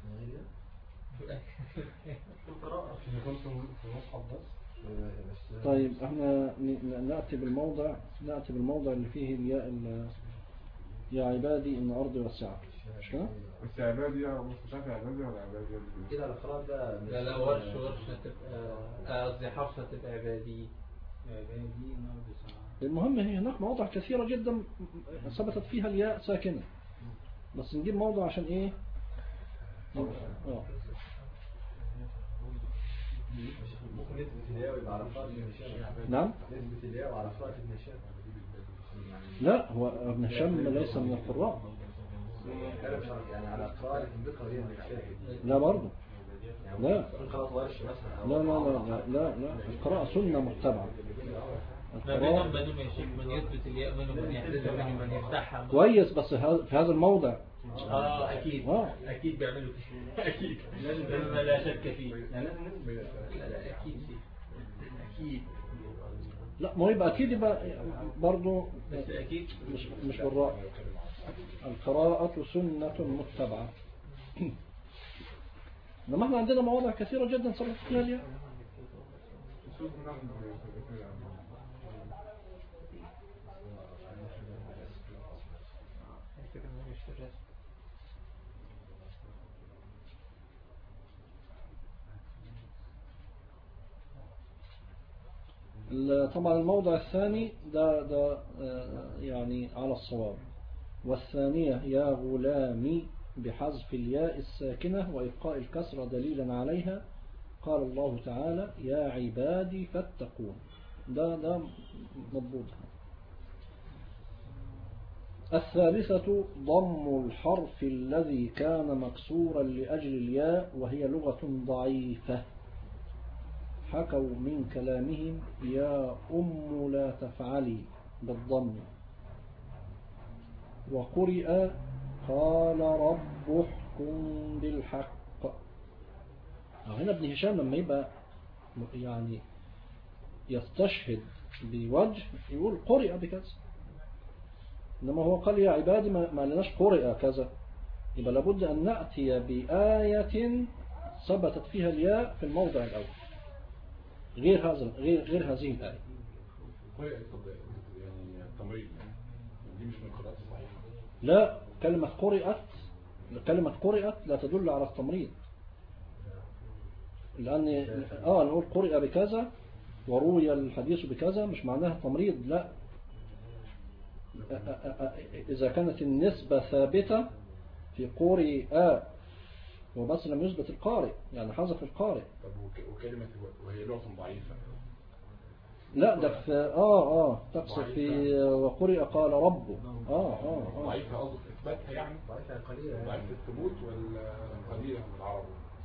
طيب احنا نأتي بالموضع اللي فيه الياء يا عبادي ان ارضي واسعة. مش كده؟ بس عبادي يا مصطفى عبادي ولا عبادي كده القراءة ده لا ورش هتبقى قصدي حفص هتبقى عبادي. المهم هي هناك مواضع كثيرة جدا ثبتت فيها الياء ساكنة، بس نجيب موضع عشان ايه؟ ممكن نثبت الياء ويبقى على قراءة ابن هشام. نعم؟ نثبت الياء وعلى قراءة ابن هشام. لا هو ابن هشام ليس من القراء. يعني على قراءة بقرأ ابن هشام. لا برضه. لا قراءة ورش مثلا. لا لا لا لا لا القراءة سنة متبعة. ما بينهم يا شيخ من يثبت الياء منهم من يحذفها منهم من يفتحها. كويس بس في هذا الموضع. اكيد اكيد بيعملوا كده. اكيد ما لا شك فيه. لا اكيد اكيد. لا ما يبقى اكيد يبقى برضه بس اكيد مش بالراء. القراءة سنة متبعة. انما احنا عندنا مواضع كثيرة جدا صرفت فيها الياء. طبعا الموضع الثاني ده يعني على الصواب. والثانية يا غلامي بحذف الياء الساكنة وإبقاء الكسرة دليلا عليها. قال الله تعالى يا عبادي فاتقون. ده مضبوط. الثالثة ضم الحرف الذي كان مكسورا لأجل الياء وهي لغة ضعيفة. حكوا من كلامهم يا لا تفعلي بالضم. وقرئ قال رب احكم بالحق. هنا ابن هشام لما يبقى يعني يستشهد بوجه يقول قرئ بكذا، إنما هو قال يا عبادي ما لناش قرئ كذا، يبقى لابد أن نأتي بآية ثبتت فيها الياء في الموضع الأول غير هذه الآية. يعني التمريض دي مش من قراءة صحيحة. لا كلمة قرئت لا تدل على التمريض. لأن نقول قرئ بكذا وروي الحديث بكذا مش معناها تمريض، لا. إذا كانت النسبة ثابتة في قرئ وبس لم يثبت القارئ، يعني حذف القارئ. طب وكلمة وهي لغة ضعيفة؟ لا ده في تقصد في وقرئ قال ربه. ضعيفة قصدك إثباتها يعني؟ ضعيفة قليلة، ضعيفة الثبوت ولا قليلة من العرب؟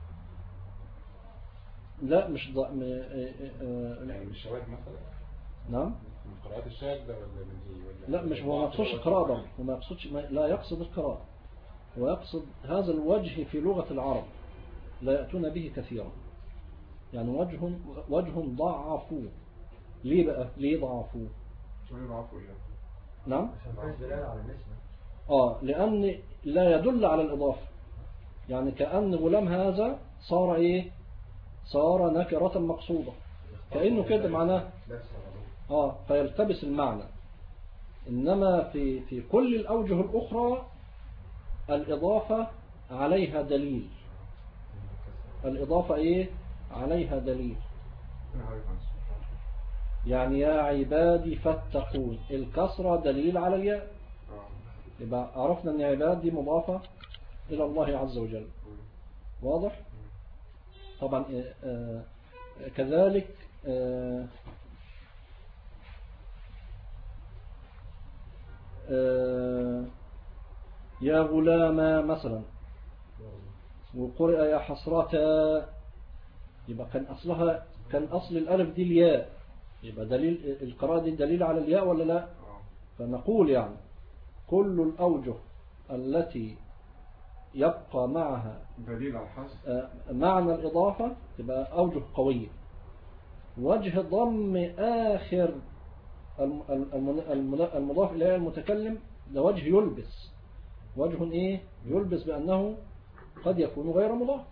لا مش يعني من الشواذ مثلا؟ نعم، من القراءات الشاذة ولا من ايه؟ لا مش هو ما يقصدش القراءة برضه، وما يقصدش لا يقصد القراءة، هو يقصد هذا الوجه في لغة العرب لا يأتون به كثيرا، يعني وجه ضعفوه. ليه بقى؟ ليه ضعفوه؟ شوية ضعفوا إيه؟ نعم، عشان فيش دلالة على النسبة. لأن لا يدل على الإضافة، يعني كأن غلام هذا صار إيه؟ صار نكرة مقصودة، كأنه كده معناه فيلتبس المعنى. إنما في كل الأوجه الأخرى الإضافة عليها دليل، الإضافة إيه؟ عليها دليل. يعني يا عبادي فاتقون، الكسرة دليل على الياء، يبقى عرفنا أن عباد دي مضافة إلى الله عز وجل. واضح؟ طبعا كذلك يا غلام مثلا، وقرئ يا حسرتا، يبقى كان أصل الألف دي الياء، يبقى دليل القراءة دي دليل على الياء ولا لا؟ فنقول يعني كل الأوجه التي يبقى معها دليل على الحذف معنى الإضافة تبقى أوجه قوية. وجه ضم آخر المضاف إليه المتكلم ده وجه يلبس، وجه إيه؟ يلبس بأنه قد يكون غير مضاف.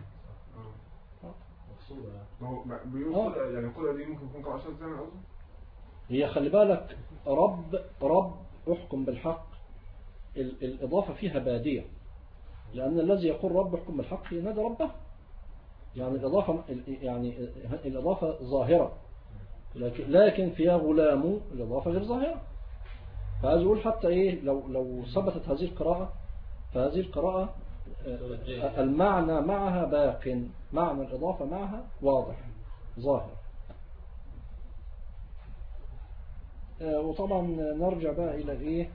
بيقول يعني كل دي ممكن يكون قراءة شاذة زي ما قصده. هي خلي بالك رب احكم بالحق، الإضافة فيها بادية، لأن الذي يقول رب احكم بالحق ينادى ربه، يعني الإضافة ظاهرة، لكن فيها غلام الإضافة غير ظاهرة. فعايز أقول حتى إيه لو ثبتت هذه القراءة، فهذه القراءة المعنى معها باق، معنى الإضافة معها واضح ظاهر. وطبعا نرجع بقى إلى إيه؟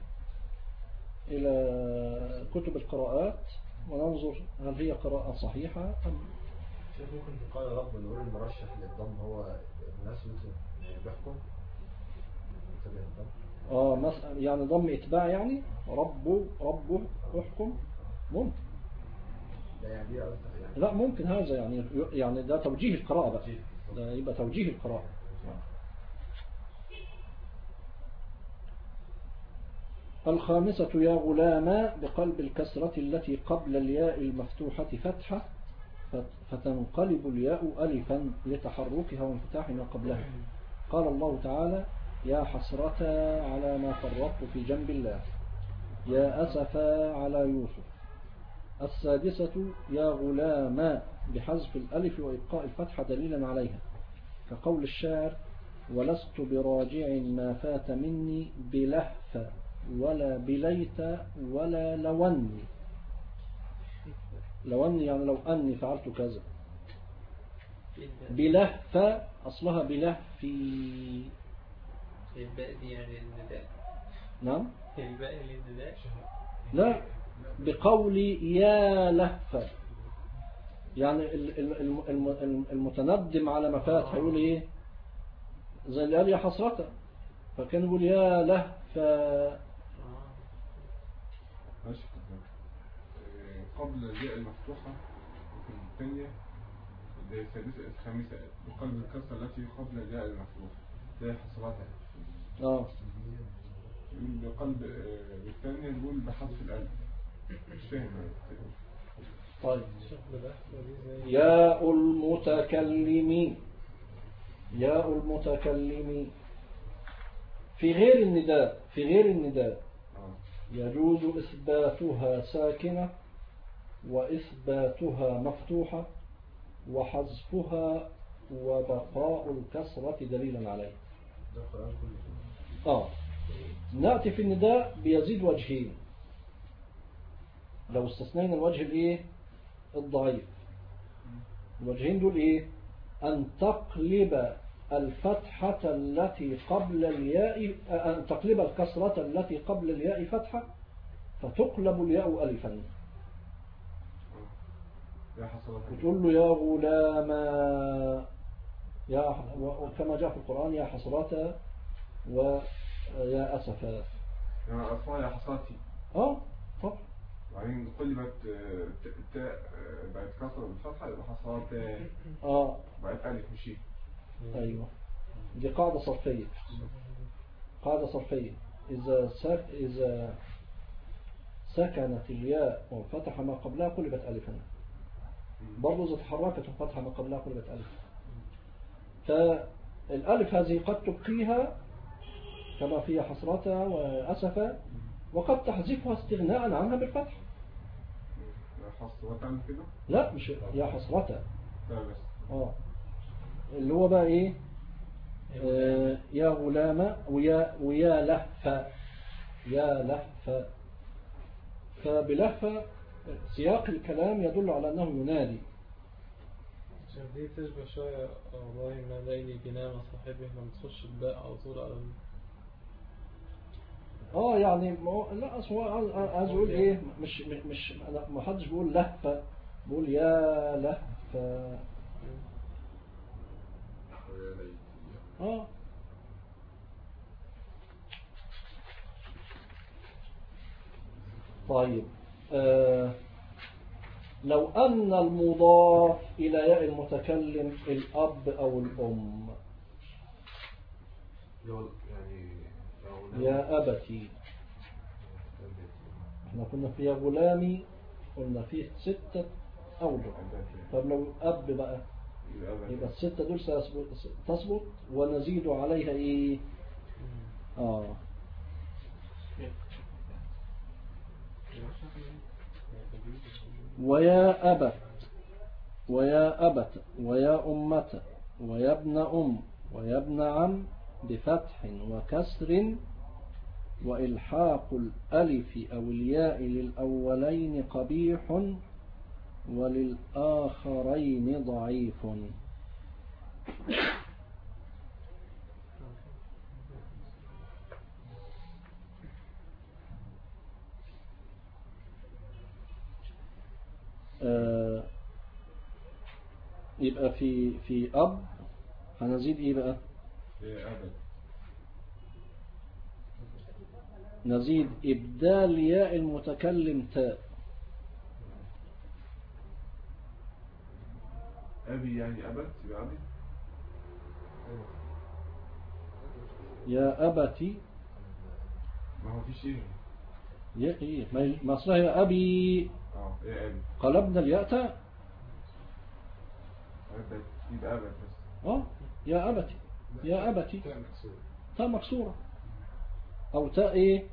إلى كتب القراءات وننظر هل هي قراءة صحيحة أم. شوف ممكن تقال رب نقول المرشح للضم هو الناس بيحكم يعني ضم إتباع، يعني ربه احكم ممكن. لا ممكن هذا يعني ده توجيه القراءة بقى، ده يبقى توجيه القراءة. الخامسة يا غلاما بقلب الكسرة التي قبل الياء المفتوحة فتحة فتنقلب الياء ألفا لتحركها وانفتاح ما قبلها. قال الله تعالى يا حسرة على ما فرطت في جنب الله، يا أسفا على يوسف. السادسة يا غلاما بحذف الألف وإبقاء الفتحة دليلا عليها، كقول الشاعر ولست براجع ما فات مني بلهف ولا بليت ولا لوني. لوني يعني لو أني فعلت كذا. بلهف أصلها بلهفي. الباء دي يعني النداء. نعم. الباء للنداء. لا بقولي يا لهف، يعني المتندم على ما فات هيقول ايه؟ زي اللي قال يا حسرته، فكان يقول يا لهف. ماشي. قبل الياء المفتوحة في الثانية السادسة الخامسة بقلب الكسرة التي قبل الياء المفتوحة زي حسرتها. بقلب بالثانية نقول بحذف الألف. مش فاهم. طيب ياء المتكلمين، ياء المتكلمين في غير النداء يجوز إثباتها ساكنة وإثباتها مفتوحة وحذفها وبقاء الكسرة دليلا عليه. ده القرآن كله. نأتي في النداء بيزيد وجهين لو استثنينا الوجه الايه الضعيف. الوجهين دول ايه؟ أن تقلب الفتحة التي قبل الياء، أن تقلب الكسرة التي قبل الياء فتحة فتقلب الياء ألفا، وتقول له يا غلاما، كما جاء في القرآن يا حسرة ويا أسفا. يعني أصلا يا حصاتي. طبعا. وبعدين قلبت التاء بعد كسر بالفتحة يبقى حصات. بعد ألف مشي. أيوة، دي قاعدة صرفية. قاعدة صرفية، إذا سكنت الياء وانفتح ما قبلها قلبت ألفا، برضو إذا تحركت وانفتح ما قبلها قلبت ألفا. فالألف هذه قد تبقيها كما فيها حسرة وأسفة، وقد تحذفها استغناء عنها بالفتح. حسرة كده؟ لا، مش يا حسرة. بس. اللي هو بقى ايه؟ يا غلام ويا لهفة. يا لهفة. فبلهفة سياق الكلام يدل على أنه ينادي. دي تشبه شوية والله ما ليلي بنام صاحبه لما تخش الباء على طول على يعني لا، أصلا عايز أقول إيه، مش ما حدش بيقول لهفة، بقول يا لهفة. طيب، لو أن المضاف إلى ياء المتكلم الأب أو الأم، يا أبتي، احنا كنا في يا غلامي قلنا فيه 6 أوجه. طب لو أب بقى يبقى ال6 دول تثبت ونزيد عليها إيه؟ ويا أبت ويا أبت ويا أمة ويا ابن أم ويا ابن عم بفتح وكسر، وإلحاق الألف أو الياء للأولين قبيح وللآخرين ضعيف. يبقى في أب هنزيد إيه بقى؟ نزيد إبدال ياء المتكلم تاء. أبي يعني أبت يبقى أبي. يا أبتي، ما هو في شيء. يا إيه ما أصلها يا أبي. يا أبي قلبنا الياء تاء. يبقى أبت بس. يا أبتي، يا أبتي تاء مكسورة أو تاء إيه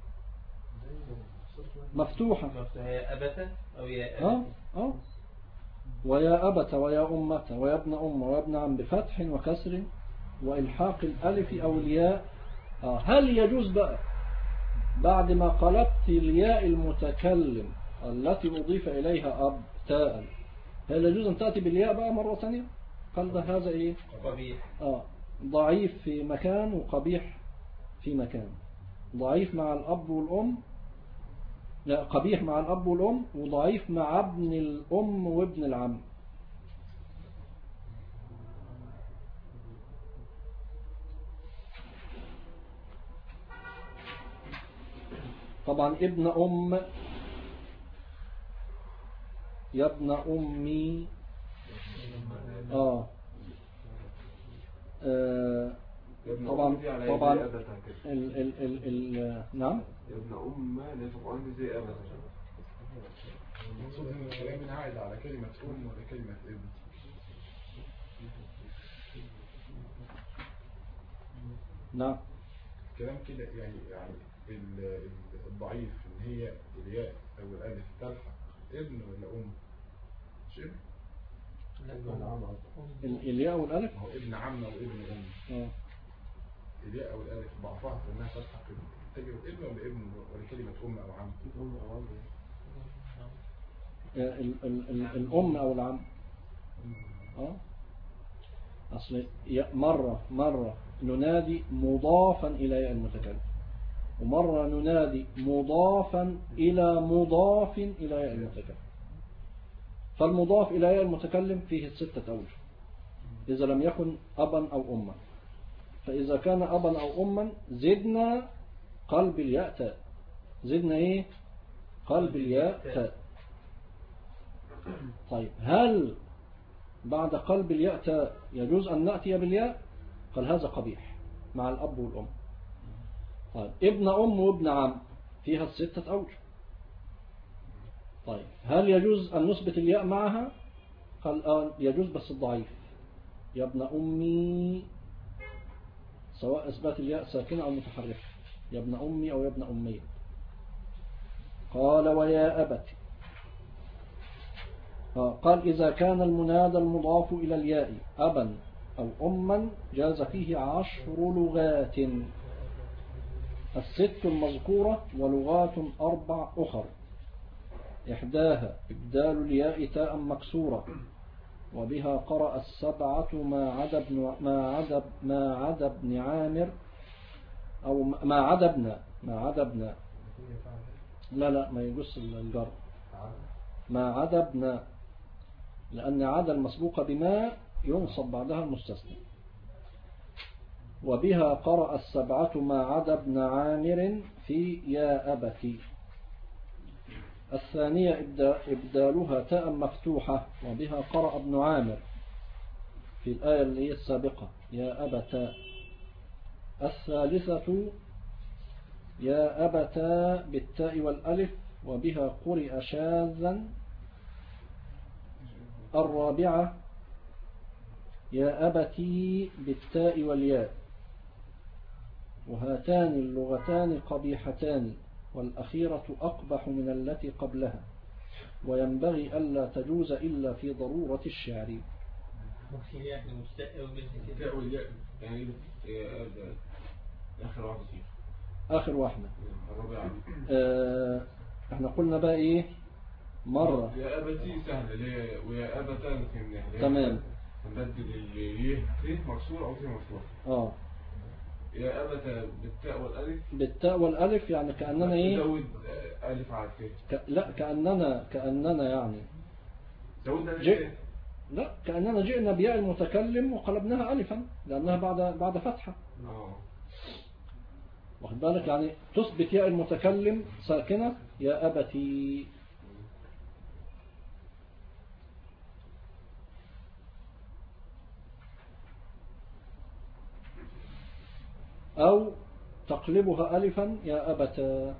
مفتوحة. يا أبت أو يا أبت. ويا أبت ويا أمة ويا ابن أم ويا ابن عم بفتح وكسر وإلحاق الألف أو الياء. هل يجوز بقى بعد ما قلبت الياء المتكلم التي أضيف إليها أب تاء، هل يجوز أن تأتي بالياء بقى مرة ثانية؟ قال ده هذا إيه؟ قبيح. ضعيف في مكان وقبيح في مكان. ضعيف مع الأب والأم، لا، قبيح مع الأب والأم، وضعيف مع ابن الأم وابن العم. طبعا ابن أم، يا ابن أمي. طبعا نعم. يا ابن أم لا تقعد زي أبدا. المقصود ان الكلام عائد على كلمة أم ولا كلمة ابن؟ نعم، الكلام كده يعني الضعيف ان هي الياء او الالف تلحق ابن ولا ام؟ مش ابن. الياء والالف. هو ابن عم او ابن ام. الياء او الالف ضعفها في انها تلحق تجد ابن ولا ابن ولا كلمه ام او عم. الام او العم. اصل مرة ننادي مضافا الى ياء المتكلم، ومرة ننادي مضافا إلى مضاف إلى ياء المتكلم. فالمضاف إلى ياء المتكلم فيه 6 أوجه إذا لم يكن أبا أو أما. فإذا كان أبا أو أما زدنا قلب الياء تاء. زدنا إيه؟ قلب الياء تاء. طيب هل بعد قلب الياء تاء يجوز أن نأتي بالياء؟ قال هذا قبيح مع الأب والأم. طيب ابن أم وابن عم فيها 6 أوجه. طيب هل يجوز أن نثبت الياء معها؟ قال يجوز بس الضعيف. يا ابن أمي، سواء إثبات الياء ساكنة أو متحركة، يا ابن أمي أو يا ابن أمي. قال ويا أبتي. قال إذا كان المنادى المضاف إلى الياء أبا أو أما جاز فيه 10 لغات، 6 المذكورة ولغات 4 أخر. إحداها إبدال الياء تاء مكسورة، وبها قرأ 7 ما عدا ابن عامر أو ما عدا ابن لا ما يجوز الجر. ما عدا ابن، لأن عدا المسبوقة بما ينصب بعدها المستثنى. وبها قرأ 7 ما عدا ابن عامر في يا أبتي. الثانية إبدالها تاء مفتوحة، وبها قرأ ابن عامر في الآية اللي هي السابقة يا أبتا. الثالثة يا أبتا بالتاء والألف، وبها قرئ شاذا. الرابعة يا أبتي بالتاء والياء، وهاتان اللغتان قبيحتان، والأخيرة أقبح من التي قبلها، وينبغي ألا تجوز إلا في ضرورة الشعر. آخر واحدة. احنا قلنا بقى ايه مرة يا أبتي سهلة ويا أبتا تمام. نبدل اليه مكسور أو مفتوح. يا أبتا بالتاء والألف. بالتاء والألف يعني كأننا ايه زود ألف على لا كأننا يعني لا كأننا جئنا بياء المتكلم وقلبناها ألفا لأنها بعد فتحة. واخد بالك؟ يعني تثبت ياء المتكلم ساكنة يا أبتي. أو تقلبها ألفا يا أبتا.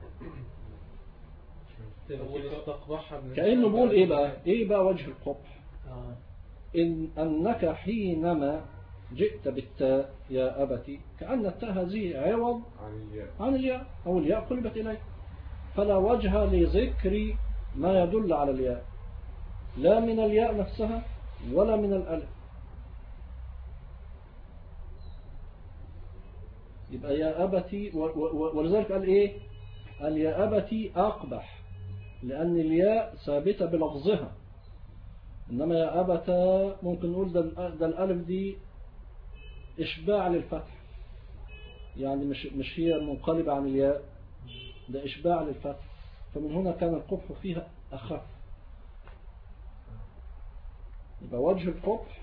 كأنه بقول إيه بقى وجه القبح. إن أنك حينما جئت بالتاء يا أبتي كأن التاء هذه عوض عن الياء أو الياء قلبت إليه، فلا وجه لذكر ما يدل على الياء لا من الياء نفسها ولا من الألف. يبقى يا أبتي ولذلك قال إيه؟ قال يا أبتي أقبح لأن الياء ثابتة بلفظها، إنما يا أبتا ممكن نقول ده الألف دي إشباع للفتح، يعني مش هي منقلبة عن الياء، ده إشباع للفتح، فمن هنا كان القبح فيها أخف. يبقى وجه القبح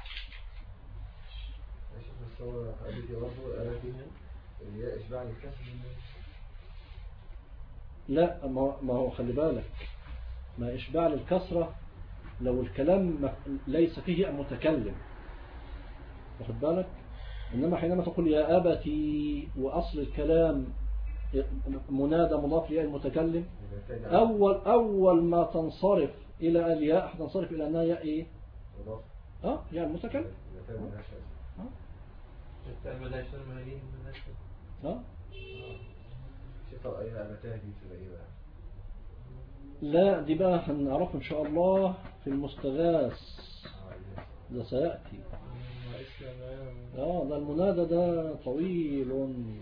لا ما هو خلي بالك، ما إشباع للكسرة لو الكلام ليس فيه متكلم، واخد بالك؟ إنما حينما تقول يا أبتي وأصل الكلام منادى مضاف لياء المتكلم، أول ما تنصرف إلى الياء تنصرف إلى أنها ياء إيه؟ ياء المتكلم. لا دي بقى هنعرفه إن شاء الله في المستغاث ده سيأتي. مع إسلام ده المنادى ده طويل.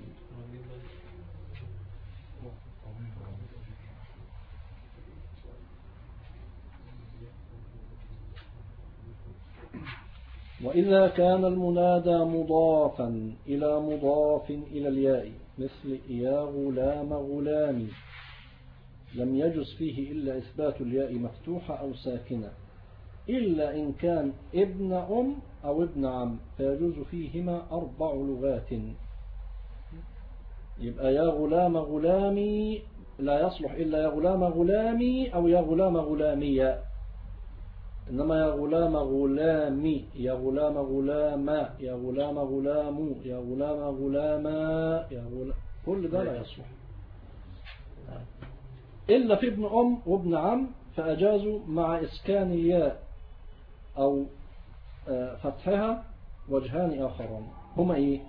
وإذا كان المنادى مضافا إلى مضاف إلى الياء مثل يا غلام غلامي لم يجز فيه إلا إثبات الياء مفتوحة أو ساكنة إلا إن كان ابن أم أو ابن عم فيجوز فيهما 4 لغات. يبقى يا غلام غلامي لا يصلح إلا يا غلام غلامي أو يا غلام غلامية، إنما يا غلام غلامي، يا غلام غلاما، يا غلام غلام، يا غلام غلاما، كل ده لا يصلح إلا في ابن أم وابن عم فأجازوا مع إسكان الياء أو فتحها وجهان آخران هما إيه؟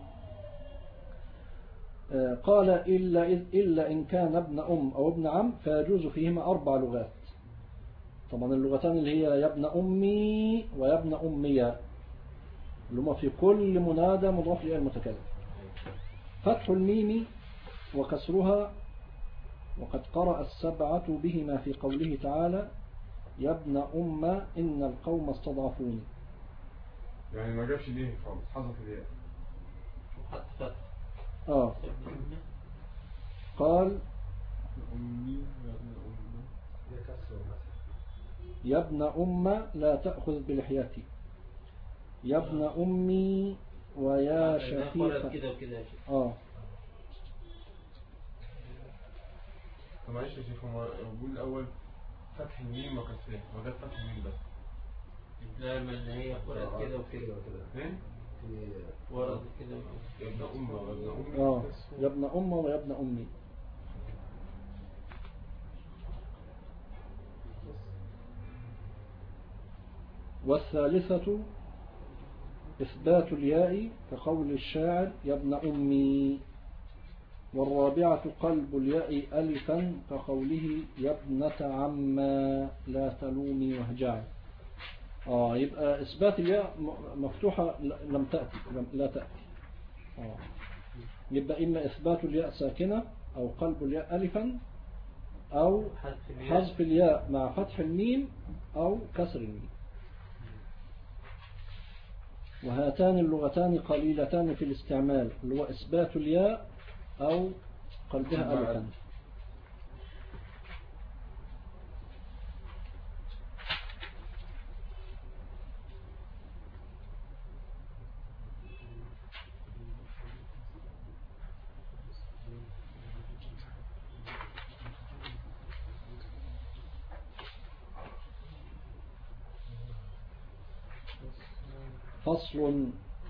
قال إلا إن كان ابن أم أو ابن عم فيجوز فيهما 4 لغات. طبعا اللغتان اللي هي يا ابن أمي ويا ابن أمية اللي هما في كل منادى مضاف إلى المتكلم. فتح الميم وكسرها وقد قرأ السبعة بهما في قوله تعالى يا ابن أم إن القوم استضعفوني. يعني ما جابش ليه خالص، حذف الياء. حذف قال أمي يا ابن أم يا ابن أم لا تأخذ بلحيتي، يا ابن أمي ويا شفيقة كده وكده. طب معلش يا شيخ، هو بيقول الأول فتح الميم وكسرها وجاب فتح الميم بس. لا من هي ورد كده وكده. ايه؟ ورد كده يا ابن أم ويا ابن أمي. يا ابن أم ويا ابن أمي. والثالثة إثبات الياء كقول الشاعر يا ابن أمي. والرابعة قلب الياء ألفا كقوله يا ابنة عما لا تلومي وهجعي. يبقى إثبات الياء مفتوحة لا تأتي. يبقى إما إثبات الياء ساكنة أو قلب الياء ألفا أو حذف الياء مع فتح الميم أو كسر الميم. وهاتان اللغتان قليلتان في الاستعمال اللي هو إثبات الياء أو قلبها ألفا. فصل.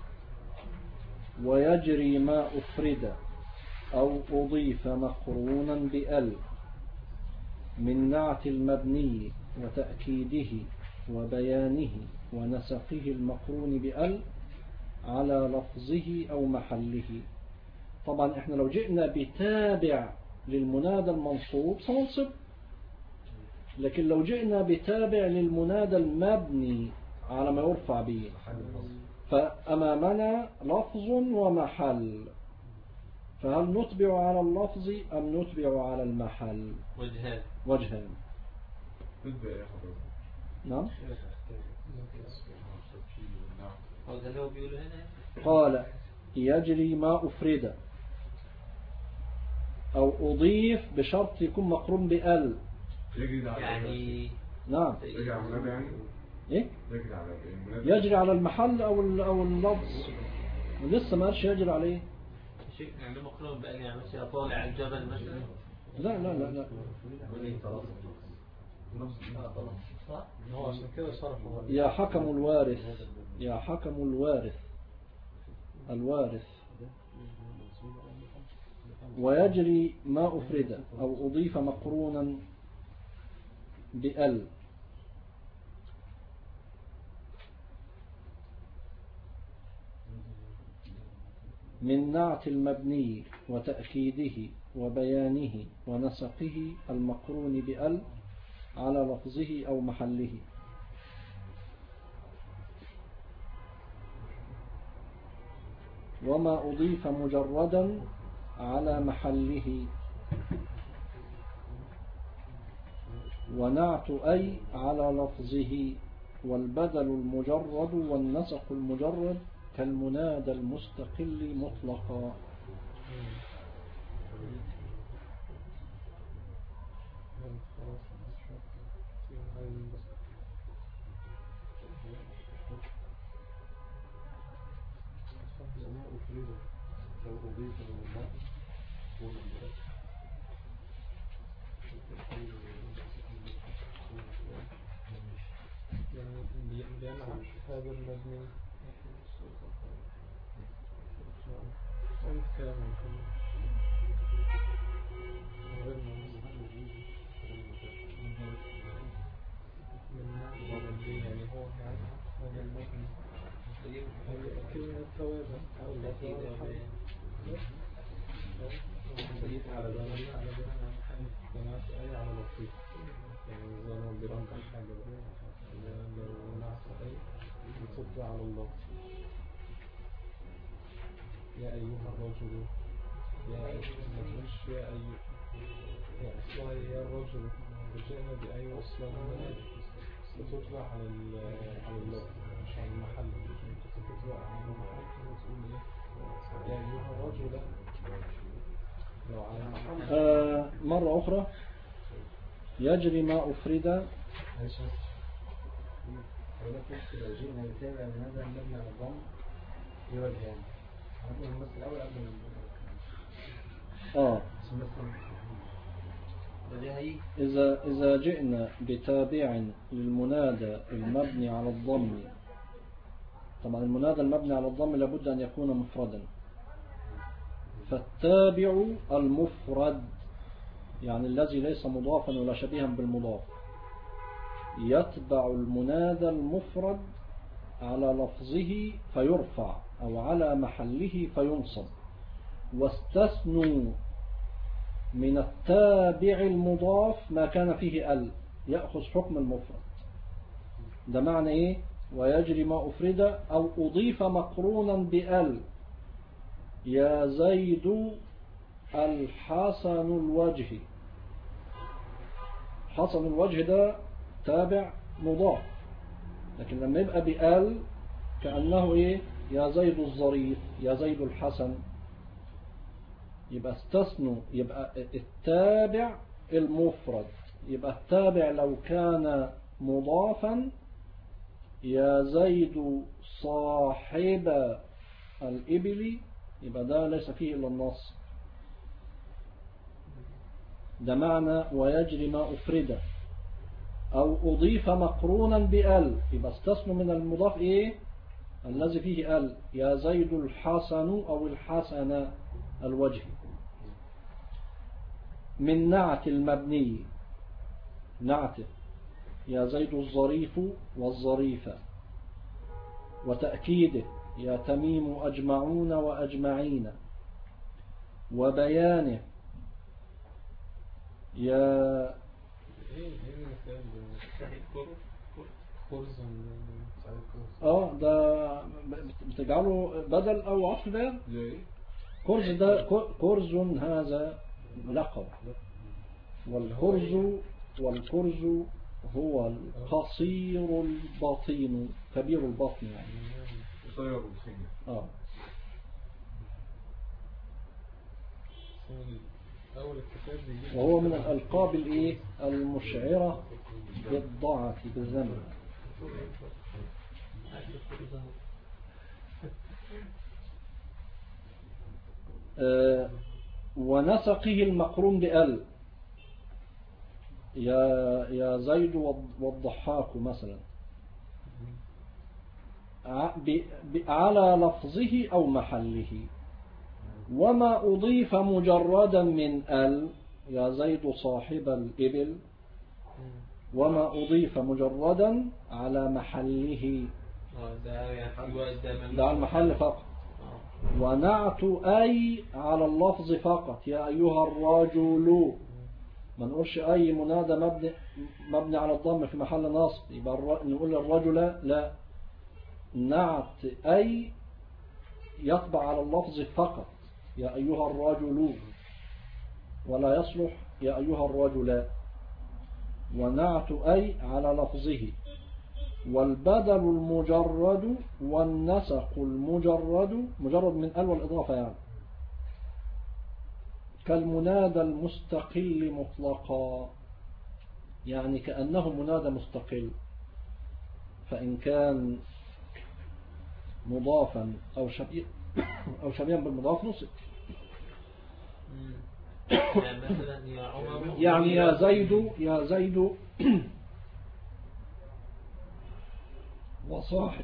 ويجري ما أفرد أو أضيف مقرونا بأل من نعت المبني وتأكيده وبيانه ونسقه المقرون بأل على لفظه أو محله. طبعا احنا لو جئنا بتابع للمنادى المنصوب سننصب، لكن لو جئنا بتابع للمنادى المبني على ما يرفع به فأمامنا لفظ ومحل، فهل نتبع على اللفظ أم نتبع على المحل؟ وجهان. تتبع يا حضرتك. نعم. قال يجري ما أفرد أو أضيف بشرط يكون مقرون بأل. يعني نعم. يجري على المنادى يعني؟ إيه؟ يجري على المحل أو اللفظ. لسه ما قالش يجري عليه. شيء يعني مقرون بأل يعني مثلا طالع الجبل مثلا. لا لا لا لا. هو عشان كده شرحه. يا حكم الوارث، يا حكم الوارث. ويجري ما أفرد أو أضيف مقرونا بأل من نعت المبني وتأكيده وبيانه ونسقه المقرون بأل على لفظه أو محله. وما أضيف مجردا على محله. ونعت أي على لفظه، والبدل المجرد والنسق المجرد كالمنادى المستقل مطلقا. بينعم هذا المبني يعني هو هذا المبني كلمة ثوابا أو على أي على لطيف يعني ظنوا برمق حاجة لو نعت أي بتصد على الله. يا أيها الرجل، يا أيها يا أصلها يا الرجل، وجئنا بأي أصلها ستطلع على الله مش على المحل. تطلع على المحل وتقول إيه يا أيها الرجل لو على مرة أخرى يجري ما أفرد. لو جئنا نتابع بهذا المبنى على الضم في وجهان. هنقول المثل الأول قبل إذا جئنا بتابع للمنادى المبني على الضم، طبعا المنادى المبني على الضم لابد أن يكون مفردا، فالتابع المفرد يعني الذي ليس مضافا ولا شبيها بالمضاف يتبع المنادى المفرد على لفظه فيرفع أو على محله فينصب. واستثنوا من التابع المضاف ما كان فيه ال يأخذ حكم المفرد. ده معنى إيه؟ ويجري ما أفرد أو أضيف مقرونا بال، يا زيد الحسن الوجه. حسن الوجه ده تابع مضاف، لكن لما يبقى بال كأنه إيه؟ يا زيد الظريف، يا زيد الحسن. يبقى استثنوا، يبقى التابع المفرد. يبقى التابع لو كان مضافا يا زيد صاحب الإبل، يبقى ده ليس فيه إلا النص. ده معنى ويجري ما أفرد أو أضيف مقرونا بال، يبقى استثنوا من المضاف إيه؟ الذي فيه ال، يا زيد الحسن أو الحسن الوجه. من نعت المبني، نعته يا زيد الظريف والظريفة، وتأكيده يا تميم أجمعون وأجمعين، وبيانه يا ده بتجعله بدل أو عطف بيان. كرز ده كرز هذا لقب، والكرز هو القصير البطين كبير البطن يعني. وهو من الألقاب الإيه المشعرة بالضعف بالذنب. ونسقه المقرون بال، يا زيد والضحاك مثلا، على لفظه أو محله. وما أضيف مجردا من ال، يا زيد صاحب الإبل، وما أضيف مجردا على محله، ده على المحل فقط. ونعت أي على اللفظ فقط، يا أيها الرجل، ما نقولش أي منادى مبني على الضم في محل نصب يبقى نقول الرجل، لا، نعت أي يطبع على اللفظ فقط يا أيها الرجل، ولا يصلح يا أيها الرجل. ونعت أي على لفظه. والبدل المجرد والنسق المجرد، مجرد من ال والإضافة يعني، كالمنادى المستقل مطلقا، يعني كأنه منادى مستقل، فإن كان مضافا أو شبيها بالمضاف نصب. يعني مثلا يا عمر، يعني يا زيد وصاحب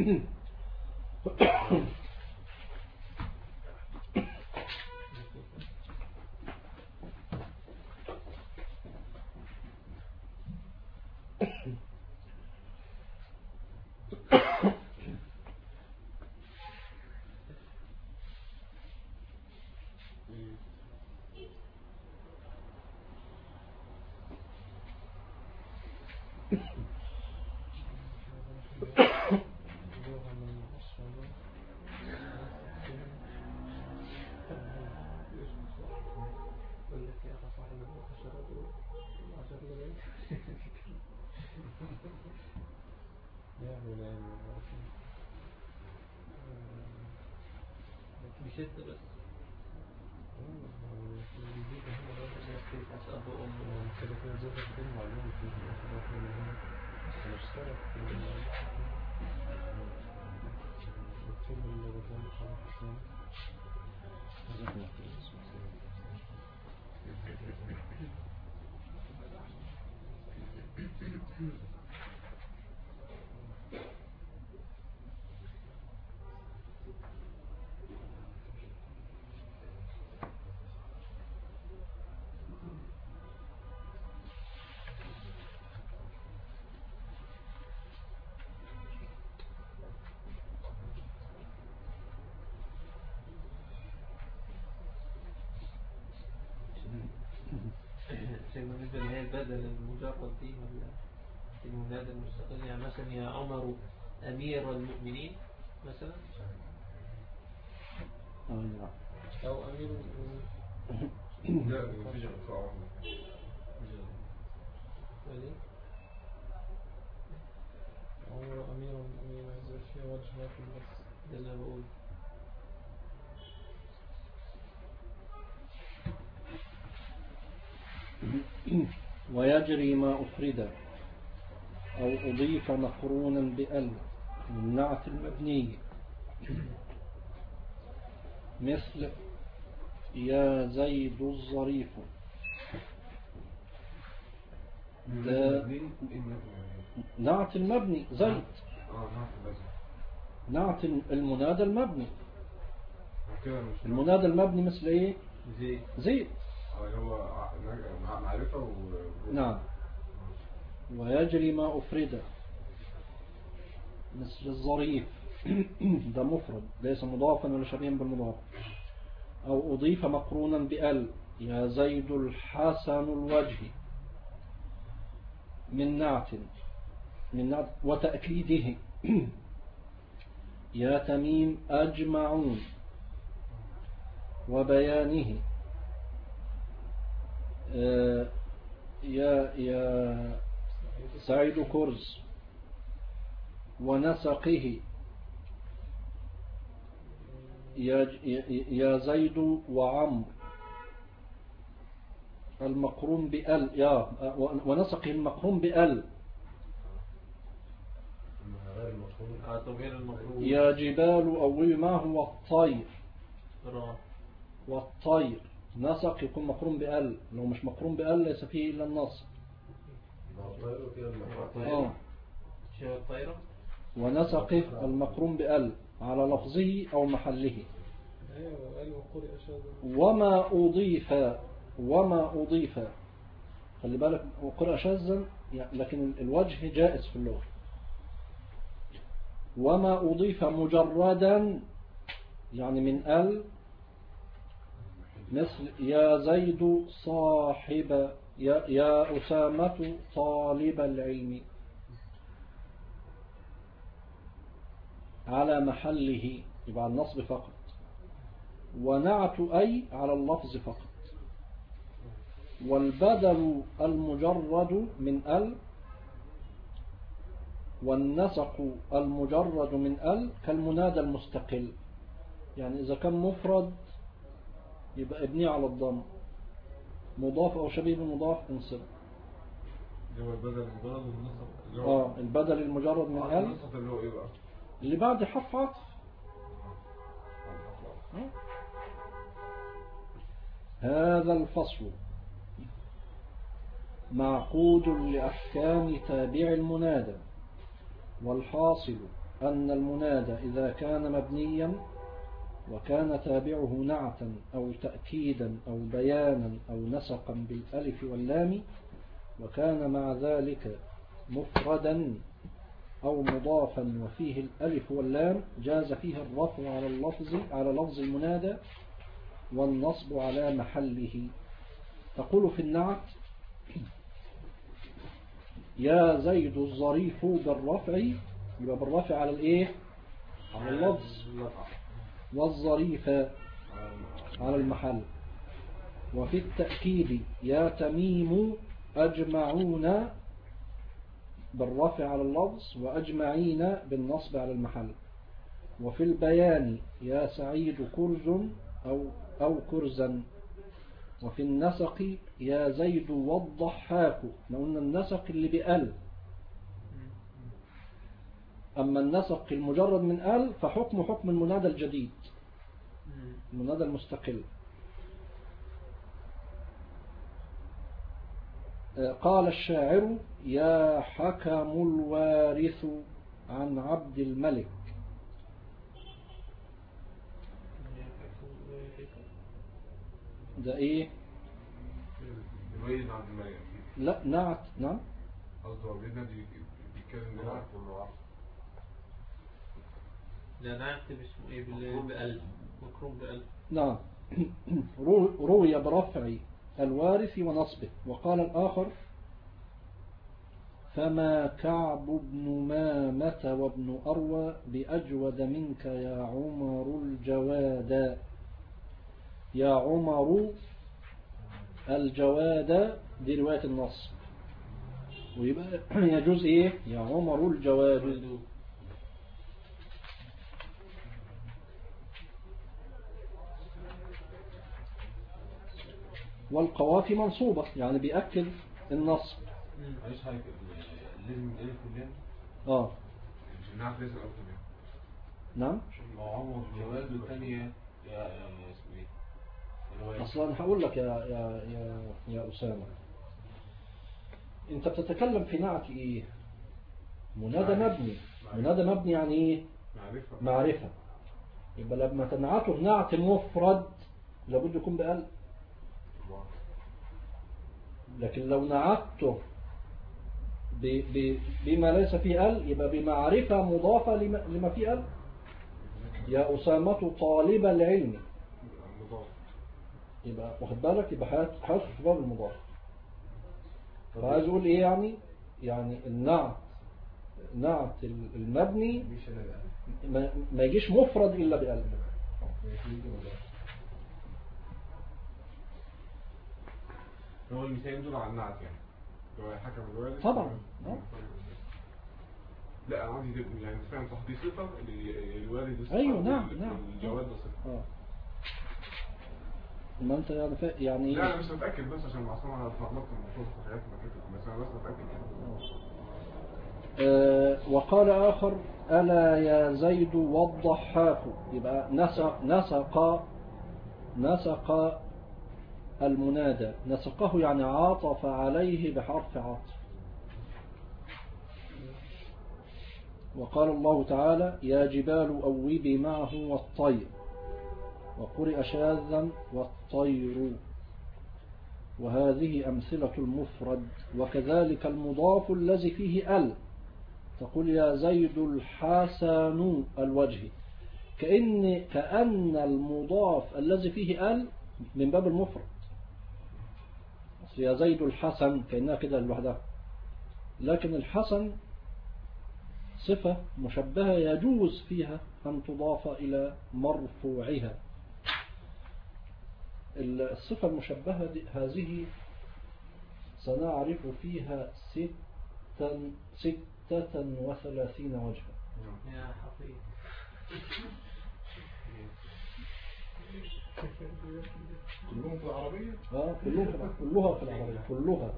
بشدة بس شيء بالنسبة اللي هي البدل المجرد دي ولا المنادى المستقل، يعني مثلا يا عمر أمير المؤمنين مثلا، أو أمير المؤمنين. لا مفيش اقطاع. وليه؟ عمر أمير المؤمنين عايز فيها وجه واحد بس. ده اللي أنا بقول. ويجري ما أفرد أو أضيف مقرونا بأل من نعت المبني، مثل يا زيد الظريف. ده نعت المبني زيد، نعت المنادى المبني. المنادى المبني مثل ايه؟ زيد. هو معرفة نعم. ويجري ما أفرد مثل الظريف ده مفرد ليس مضافا ولا شبيها بالمضاف. أو أضيف مقرونا بأل يا زيد الحسن الوجه من نعت وتأكيده يا تميم أجمعون، وبيانه يا سعيد كرز، ونسقه يا زيد وعمر المقرون بأل، ونسقه المقرون بأل يا جبال أول ما هو الطير، والطير نسق يكون مقرون بأل، لو مش مقرون بأل ليس فيه إلا النص. ونسقه المقرون بأل على لفظه أو محله. وما أضيف خلي بالك وقرأ شاذا لكن الوجه جائز في اللغة. وما أضيف مجردا يعني من ال، مثل يا زيد صاحب، يا أسامة طالب العلم على محله، يبقى على النصب فقط، ونعت أي على اللفظ فقط. والبدل المجرد من ال والنسق المجرد من ال كالمنادى المستقل. يعني إذا كان مفرد يبقى ابنيه على الضم، مضاف أو شبيه بالمضاف انصب. اللي هو البدل المجرد والنصب البدل المجرد من ال النصب اللي هو ايه بقى؟ اللي بعد حرف عطف. هذا الفصل معقود لأحكام تابع المنادى. والحاصل أن المنادى إذا كان مبنيا وكان تابعه نعتا أو تأكيدا أو بيانا أو نسقا بالألف واللام، وكان مع ذلك مفردا أو مضافا وفيه الألف واللام، جاز فيه الرفع على لفظ المنادى والنصب على محله. تقول في النعت: يا زيد الظريف بالرفع، يبقى بالرفع على الايه؟ على اللفظ. والظريف على المحل. وفي التأكيد: يا تميم أجمعون بالرفع على اللفظ، وأجمعين بالنصب على المحل. وفي البيان: يا سعيد كرز أو كرزا. وفي النسق: يا زيد والضحاك. قلنا النسق اللي بأل، أما النسق المجرد من أل فحكم حكم المنادى الجديد، المنادى المستقل. قال الشاعر: يا حكم الوارث عن عبد الملك. ده ايه؟ يبين عبد الملك. لا نعت. نعم قصده عبدنا بيتكلم نعت ولا عبد؟ لا نعت باسمه ايه؟ بألف، مكروم بألف. نعم. روي برفع الوارث ونصبه. وقال الآخر: فما كعب بن مامة وابن أروى بأجود منك يا عمر الجواد. يا عمر الجواد دي رواية النص، ويبقى يجوز ايه؟ يا عمر الجواد. والقوافي منصوبة يعني بيأكد النصب. معلش حاجة، لازم الألف واللام؟ مش النعت لازم الألف واللام. نعم. ما هو عمر الجواد والثانية يا اسمه ايه؟ أصلا هقول لك يا أسامة، أنت بتتكلم في نعت إيه؟ منادى مبني. منادى مبني يعني إيه؟ معرفة. يبقى لما تنعته نعت مفرد لابد يكون بأل. لكن لو نعته بما ليس فيه أل يبقى بمعرفة مضافة لما فيه أل. يا أسامة طالب العلم، يبقى واخد بالك، يبقى حاسس في باب المضاف. فعايز اقول ايه يعني النعت المبني ما يجيش مفرد الا بأل. هو المثالين دول على النعت يعني هو حكم الوالد طبعا. لا انا عندي يعني فاهم تحديد صفه الوالد صفه. ايوه نعم. الجواد ده صفه. ما انت يعني لا انا مش متاكد بس عشان اصلا انا اتلخبطت من الصوت في حاجات ما كنت بس انا بس متاكد يعني. وقال آخر: ألا يا زيد والضحاك. يبقى نسق المنادى. نسقه يعني عاطف عليه بحرف عطف. وقال الله تعالى: يا جبال أوبي معه والطير. وقرئ شاذا والطير. وهذه أمثلة المفرد. وكذلك المضاف الذي فيه ال، تقول: يا زيد الحسن الوجه، كأن المضاف الذي فيه ال من باب المفرد. يا زيد الحسن كأنها كده لوحدها، لكن الحسن صفة مشبهة يجوز فيها أن تضاف إلى مرفوعها. الصفة المشبهة هذه سنعرف فيها 36 وجها. يا حفيظ كلهم في العربية؟ كلها في العربية كلها.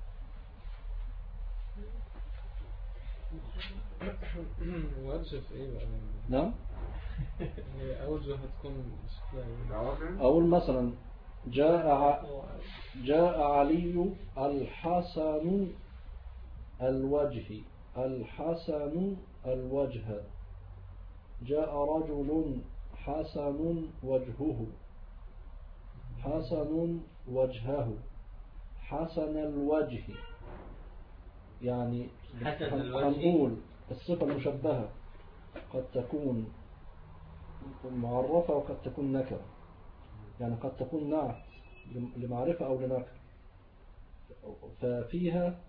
وجه في ايه بقى؟ نعم. هي أوجه هتكون شكلها ايه؟ أقول مثلا جاء علي الحسن الوجه، الحسن الوجه. جاء رجل حسن وجهه، حسن وجهه، حسن الوجه. يعني حسن الوجه. هنقول الصفة المشبهة قد تكون معرفة وقد تكون نكرة، يعني قد تكون نعت لمعرفة أو لنكرة، ففيها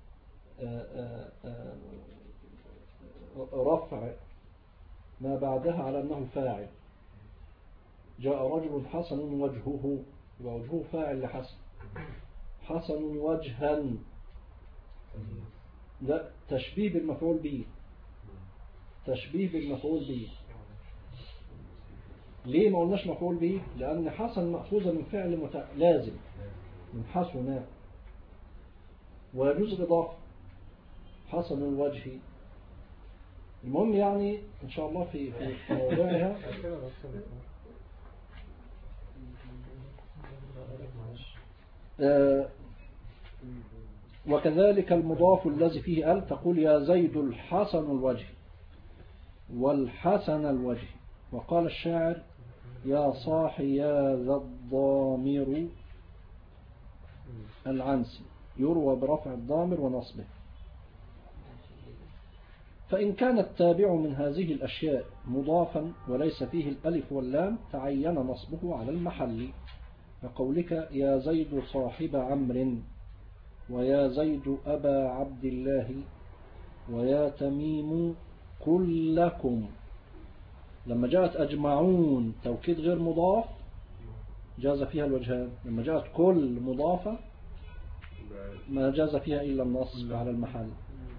رفع ما بعدها على أنه فاعل. جاء رجل حسن وجهه، ووجهه فاعل لحسن. حسن وجها، لا تشبيه بالمفعول به، تشبيه بالمفعول به. ليه ما قلناش مفعول به؟ لأن حسن مأخوذة من فعل لازم من حسن، ويجوز الإضافة حسن الوجه. المهم يعني إن شاء الله في موضوعها وكذلك المضاف الذي فيه ال تقول يا زيد الحسن الوجه والحسن الوجه. وقال الشاعر يا صاحي يا ذا الضامر العنسي، يروى برفع الضامر ونصبه. فإن كان التابع من هذه الأشياء مضافا وليس فيه الألف واللام تعين نصبه على المحل، كقولك يا زيد صاحب عمرو، ويا زيد أبا عبد الله، ويا تميم كلكم. لما جاءت أجمعون توكيد غير مضاف جاز فيها الوجهان، لما جاءت كل مضافة ما جاز فيها إلا النصب على المحل.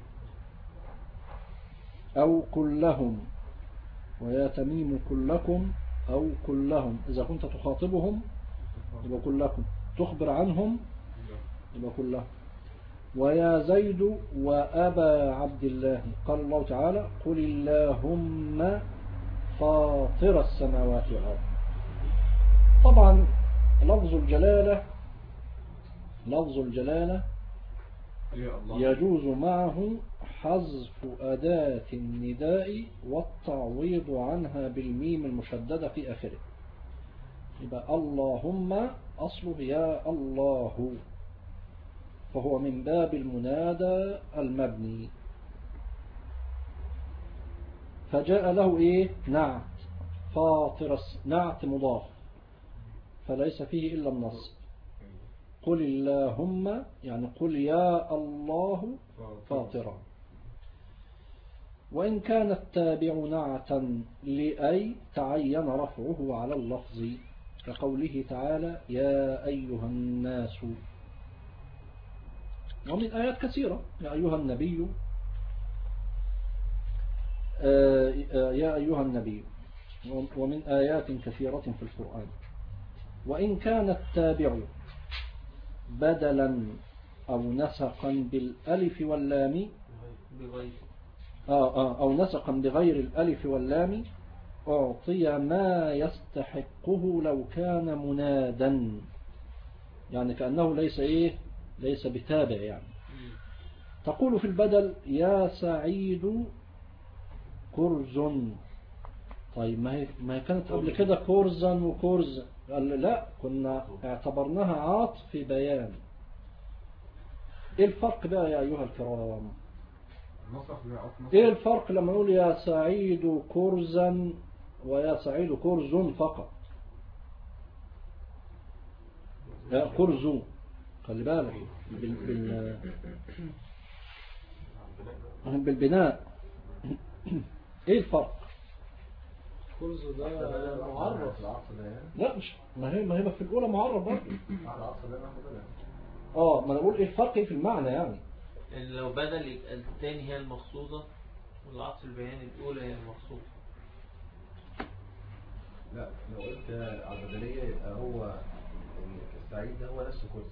أو كلهم، ويا تميم كلكم أو كلهم. إذا كنت تخاطبهم يبقى كلكم، تخبر عنهم يبقى كلهم. ويا زيد وأبا عبد الله، قال الله تعالى قل اللهم فاطر السماوات والأرض. طبعا لفظ الجلالة يجوز معه حذف أداة النداء والتعويض عنها بالميم المشددة في آخره. يبقى اللهم أصله يا الله، فهو من باب المنادى المبني. فجاء له إيه؟ نعت فاطر، نعت مضاف فليس فيه إلا النصب. قل اللهم يعني قل يا الله فاطرا. وإن كان التابع نعتا لأي تعين رفعه على اللفظ، كقوله تعالى يا أيها الناس. ومن آيات كثيرة يا أيها النبي، يا أيها النبي، ومن آيات كثيرة في القرآن. وإن كان التابع بدلا أو نسقا بالألف واللام أو نسقا بغير الألف واللام أعطي ما يستحقه لو كان منادا، يعني كأنه ليس بتابع. يعني تقول في البدل يا سعيد كرز. طيب ما هي كانت قبل كده كرزا وكرز، قال لا كنا اعتبرناها عطف بيان. ايه الفرق بقى يا أيها الكرام؟ ايه الفرق لما نقول يا سعيد كرزا ويا سعيد كرز فقط؟ يا كرز، خلي بالك بالبناء. ايه الفرق؟ كرز ده معرف معرف. العطف ده يعني لا مش ما هي في الاولى معرب برضه. العطف ده ناخد بالك. ما انا بقول ايه الفرق في المعنى يعني. لو بدل يبقى الثاني هي المقصودة والعطف البياني الأولى هي المقصودة. لا لو قلت على البدلية يبقى هو السعيد ده هو نفسه كرز،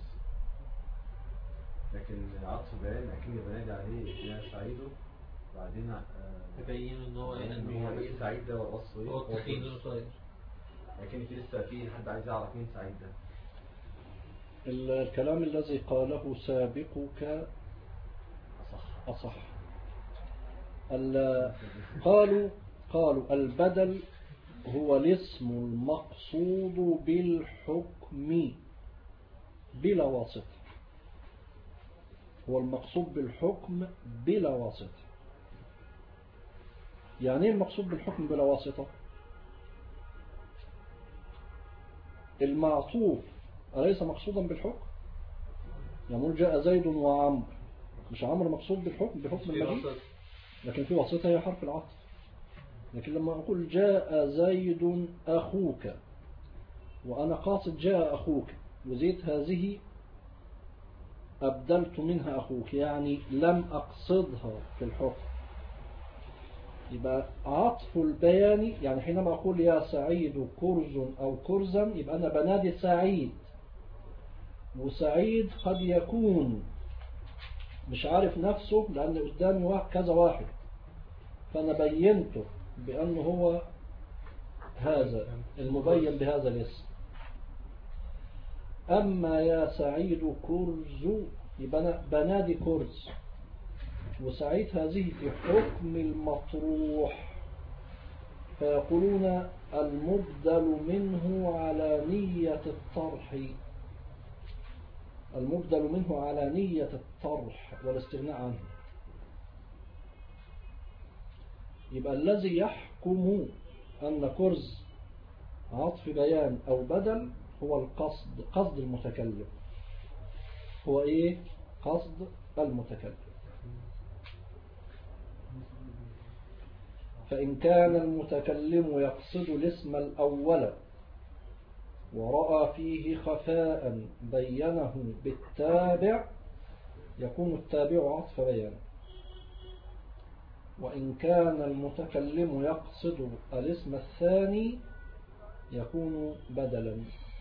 لكن عطف بيان أكني بنادي عليه يا سعيده، بعدين يبين ان هو هو ايه سعيد ده وصفه ايه؟ هو التخين القصير. لكن في لسه في حد عايز يعرف مين سعيد ده. الكلام الذي قاله سابقك أصح. قالوا البدل هو الاسم المقصود بالحكم بلا واسطة. هو المقصود بالحكم بلا واسطة. يعني ايه المقصود بالحكم بلا واسطة؟ المعطوف أليس مقصودا بالحكم؟ يقول جاء زيد وعمر، مش عمر مقصود بالحكم بحكم المجيء، لكن في واسطة هي حرف العطف. لكن لما أقول جاء زيد أخوك وأنا قاصد جاء أخوك وزيت هذه أبدلت منها أخوك، يعني لم أقصدها في الحكم. يبقى عطف البيان يعني حينما أقول يا سعيد كرز أو كرزا يبقى أنا بنادي سعيد، وسعيد قد يكون مش عارف نفسه لأن قدامي كذا واحد، فأنا بينته بأنه هو هذا المبين بهذا الاسم. أما يا سعيد كرز يبقى أنا بنادي كرز، وسعيد هذه في حكم المطروح، فيقولون المبدل منه على نية الطرح، المبدل منه على نية الطرح والاستغناء عنه. يبقى الذي يحكم أن كرز عطف بيان أو بدل هو القصد، قصد المتكلم. هو إيه؟ قصد المتكلم. فإن كان المتكلم يقصد الاسم الأول ورأى فيه خفاء بينه بالتابع يكون التابع عطف بيان. وإن كان المتكلم يقصد الاسم الثاني يكون بدلا.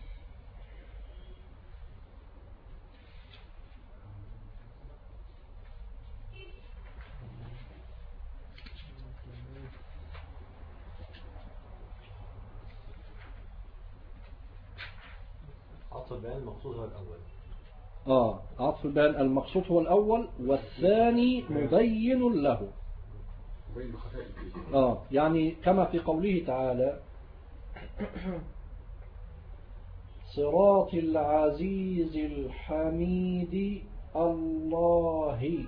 عطف البيان المقصود هو الأول. عطف البيان المقصود هو الأول والثاني مبين له. يعني كما في قوله تعالى صراط العزيز الحميد الله،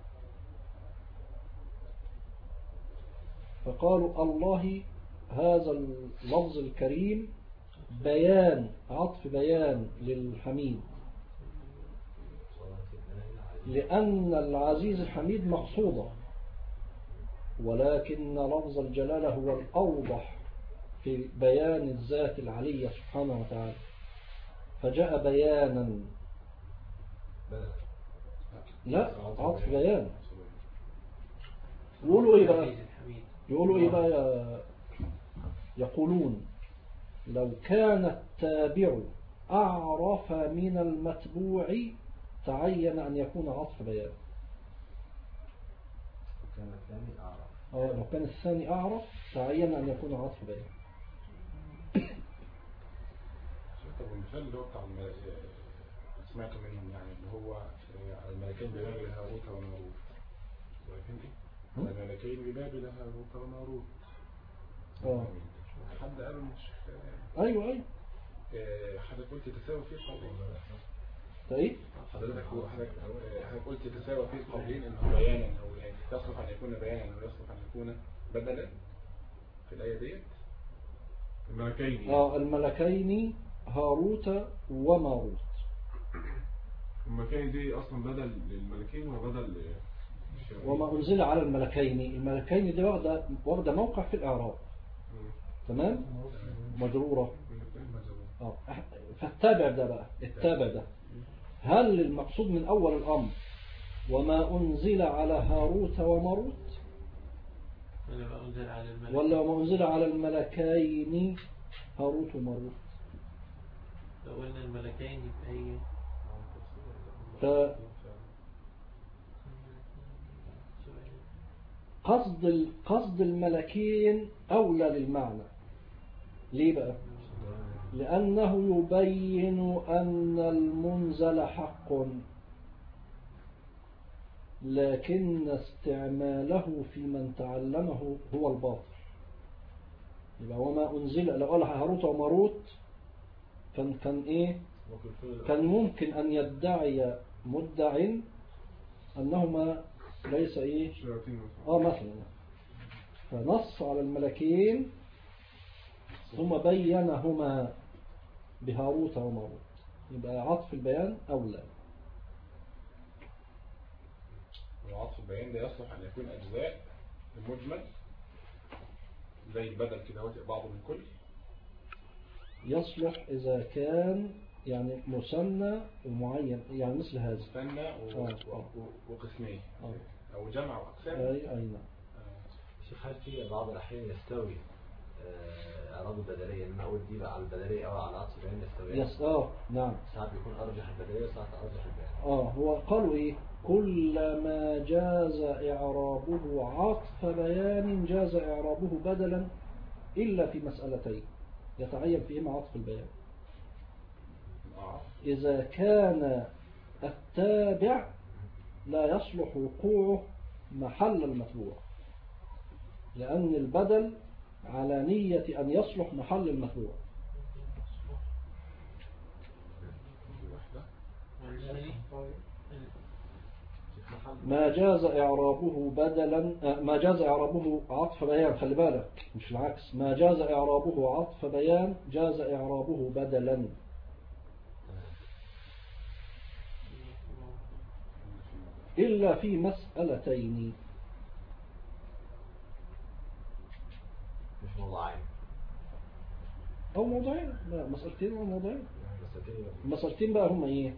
فقالوا الله هذا اللفظ الكريم بيان، عطف بيان للحميد، لأن العزيز الحميد مقصودة، ولكن لفظ الجلالة هو الأوضح في بيان الذات العلية سبحانه وتعالى، فجاء بيانا. لا عطف بيان. يقولوا إيه بقى يقولون لو كان التابع أعرف من المتبوع تعين أن يكون عطف بيان. لو كان الثاني أعرف تعين أن يكون عطف بيان. طب المثال اللي هو بتاع سمعته منهم يعني اللي هو الملكين ببابل هاروت وماروت، فهمتي؟ الملكين ببابل هاروت وماروت. حد قال مش أيوة حضرتك قلت تساوي فيه قولين. ايه؟ حضرتك قلت تساوي فيه قولين انه بيانا او يعني يصلح ان يكون بيانا او يصلح ان يكون بدلا في الآية ديت. الملكين الملكين هاروت وماروت. الملكين دي اصلا بدل للملكين وبدل وما أنزل على الملكين. الملكين دي واخدة موقع في الإعراب، تمام، مجرورة. فالتابع ده بقى، التابع ده هل المقصود من أول الأمر وما أنزل على هاروت وماروت، ولا وما أنزل على الملكين هاروت وماروت؟ لو قلنا الملكين يبقى قصد الملكين أولى للمعنى. ليه بقى؟ لأنه يبين أن المنزل حق، لكن استعماله في من تعلمه هو الباطل. يبقى وما أنزل، لو قال هاروت وماروت كان إيه؟ كان ممكن أن يدعي مدع أنهما ليس إيه؟ مثلا، فنص على الملكين ثم بينهما بهاروت وماروت، يبقى عطف البيان أولى. وعطف البيان ده يصلح أن يكون أجزاء المجمل زي البدل كده بعضه من كل. يصلح إذا كان يعني مثنى ومعين، يعني مثل هذا مثنى وقسمين أو جمع وأقسام. أي نعم. شوف، هل في بعض الأحيان يستوي إعراب البدلية، إن أقول دي بقى على البدلية أو على عطف البيان يستوي؟ نعم. ساعات بيكون أرجح البدلية وساعات أرجح البيان. هو قالوا إيه؟ كلما جاز إعرابه عطف بيان جاز إعرابه بدلا إلا في مسألتين يتعين فيهما عطف البيان. إذا كان التابع لا يصلح وقوعه محل المتبوع، لأن البدل على نية أن يصلح محل المتبوع. ما جاز إعرابه بدلا، ما جاز إعرابه عطف بيان، خلي بالك مش العكس، ما جاز إعرابه عطف بيان جاز إعرابه بدلا. إلا في مسألتين، مش موضوعين أو موضوعين، لا مسألتين أو موضوعين. مسألتين بقى هم إيه؟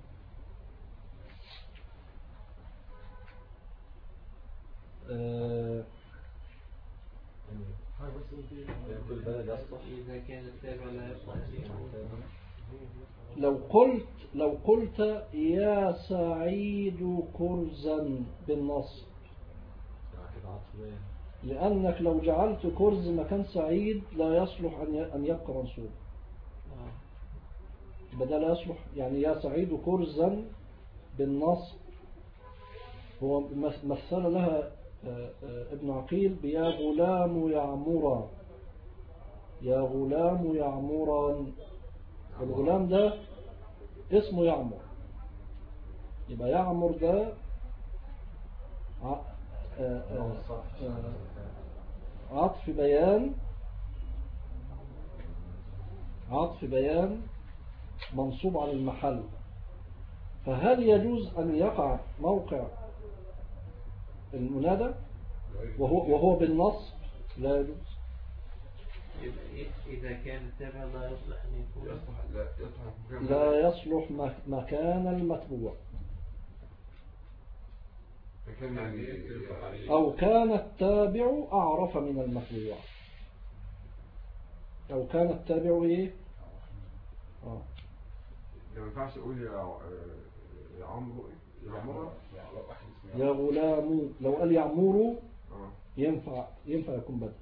إذا كان التابع لا يصلح. لو قلت يا سعيد كرزا بالنصب، لأنك لو جعلت كرز مكان سعيد لا يصلح أن يبقى منصوب، بدل يصلح يعني يا سعيد كرزا بالنصب. هو مثل لها ابن عقيل بيا غلام يعمرا، يا غلام يعمرا، الغلام ده اسمه يعمر، يبقى يعمر ده عطف بيان منصوب على المحل. فهل يجوز أن يقع موقع المنادى وهو بالنصب؟ لا يجوز. إذا كان التابع لا يصلح أن يكون، لا يصلح مكان المتبوع، أو كان التابع أعرف من المتبوع، أو كان التابع إيه؟ ما ينفعش أقول يا عمرو يا غلام، لو قال يعمرو ينفع يكون بدل،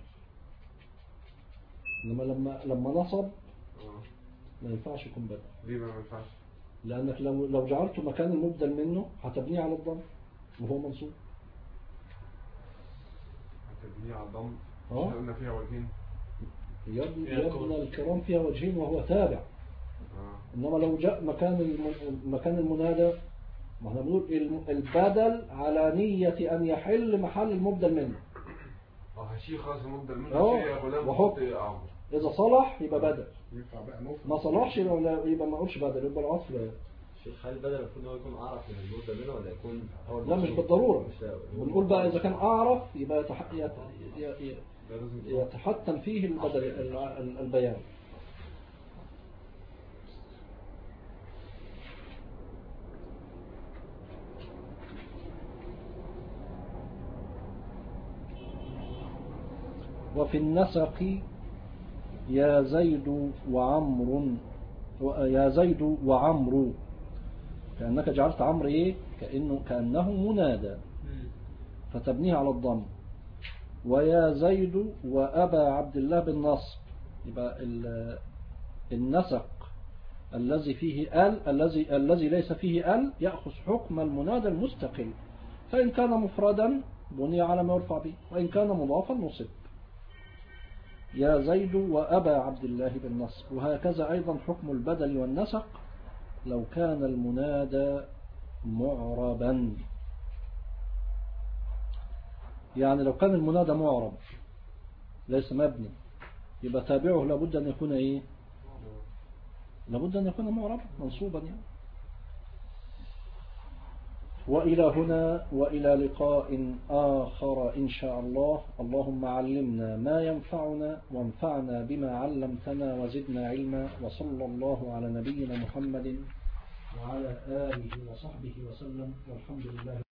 إنما لما نصب ما ينفعش يكون بدل. ليه ما ينفعش؟ لأنك لو جعلته مكان المبدل منه هتبنيه على الضم وهو منصوب. هتبنيه على الضم؟ احنا قلنا فيها وجهين يا ابن الكرام، فيها وجهين وهو تابع. إنما لو جاء مكان المنادى، ما احنا بنقول البدل على نية أن يحل محل المبدل منه. هشيل خلاص المبدل منه، يا غلام وحط عمرو. إذا صلح يبقى بدل، ما صلحش يبقى ما اقولش بدل، يبقى العطف بيان. هل البدل المفروض هو يكون أعرف من المدة منه ولا يكون هو لا مش بالضرورة. بنقول بقى إذا كان أعرف يبقى يتحتم فيه البيان. وفي النسق يا زيد وعمرو كأنك جعلت عمرو إيه كأنه منادى فتبنيه على الضم. ويا زيد وأبا عبد الله بالنصب يبقى النسق الذي فيه الذي ليس فيه يأخذ حكم المنادى المستقل، فإن كان مفردا بني على ما يرفع به، وإن كان مضافا نصب. يا زيد وأبا عبد الله بالنصب. وهكذا أيضا حكم البدل والنسق لو كان المنادى معربا، يعني لو كان المنادى معرب ليس مبني يبقى تابعه لابد أن يكون إيه؟ لابد أن يكون معربا منصوبا يعني. وإلى هنا وإلى لقاء آخر إن شاء الله. اللهم علمنا ما ينفعنا وانفعنا بما علمتنا وزدنا علما. وصلى الله على نبينا محمد وعلى آله وصحبه وسلم والحمد لله.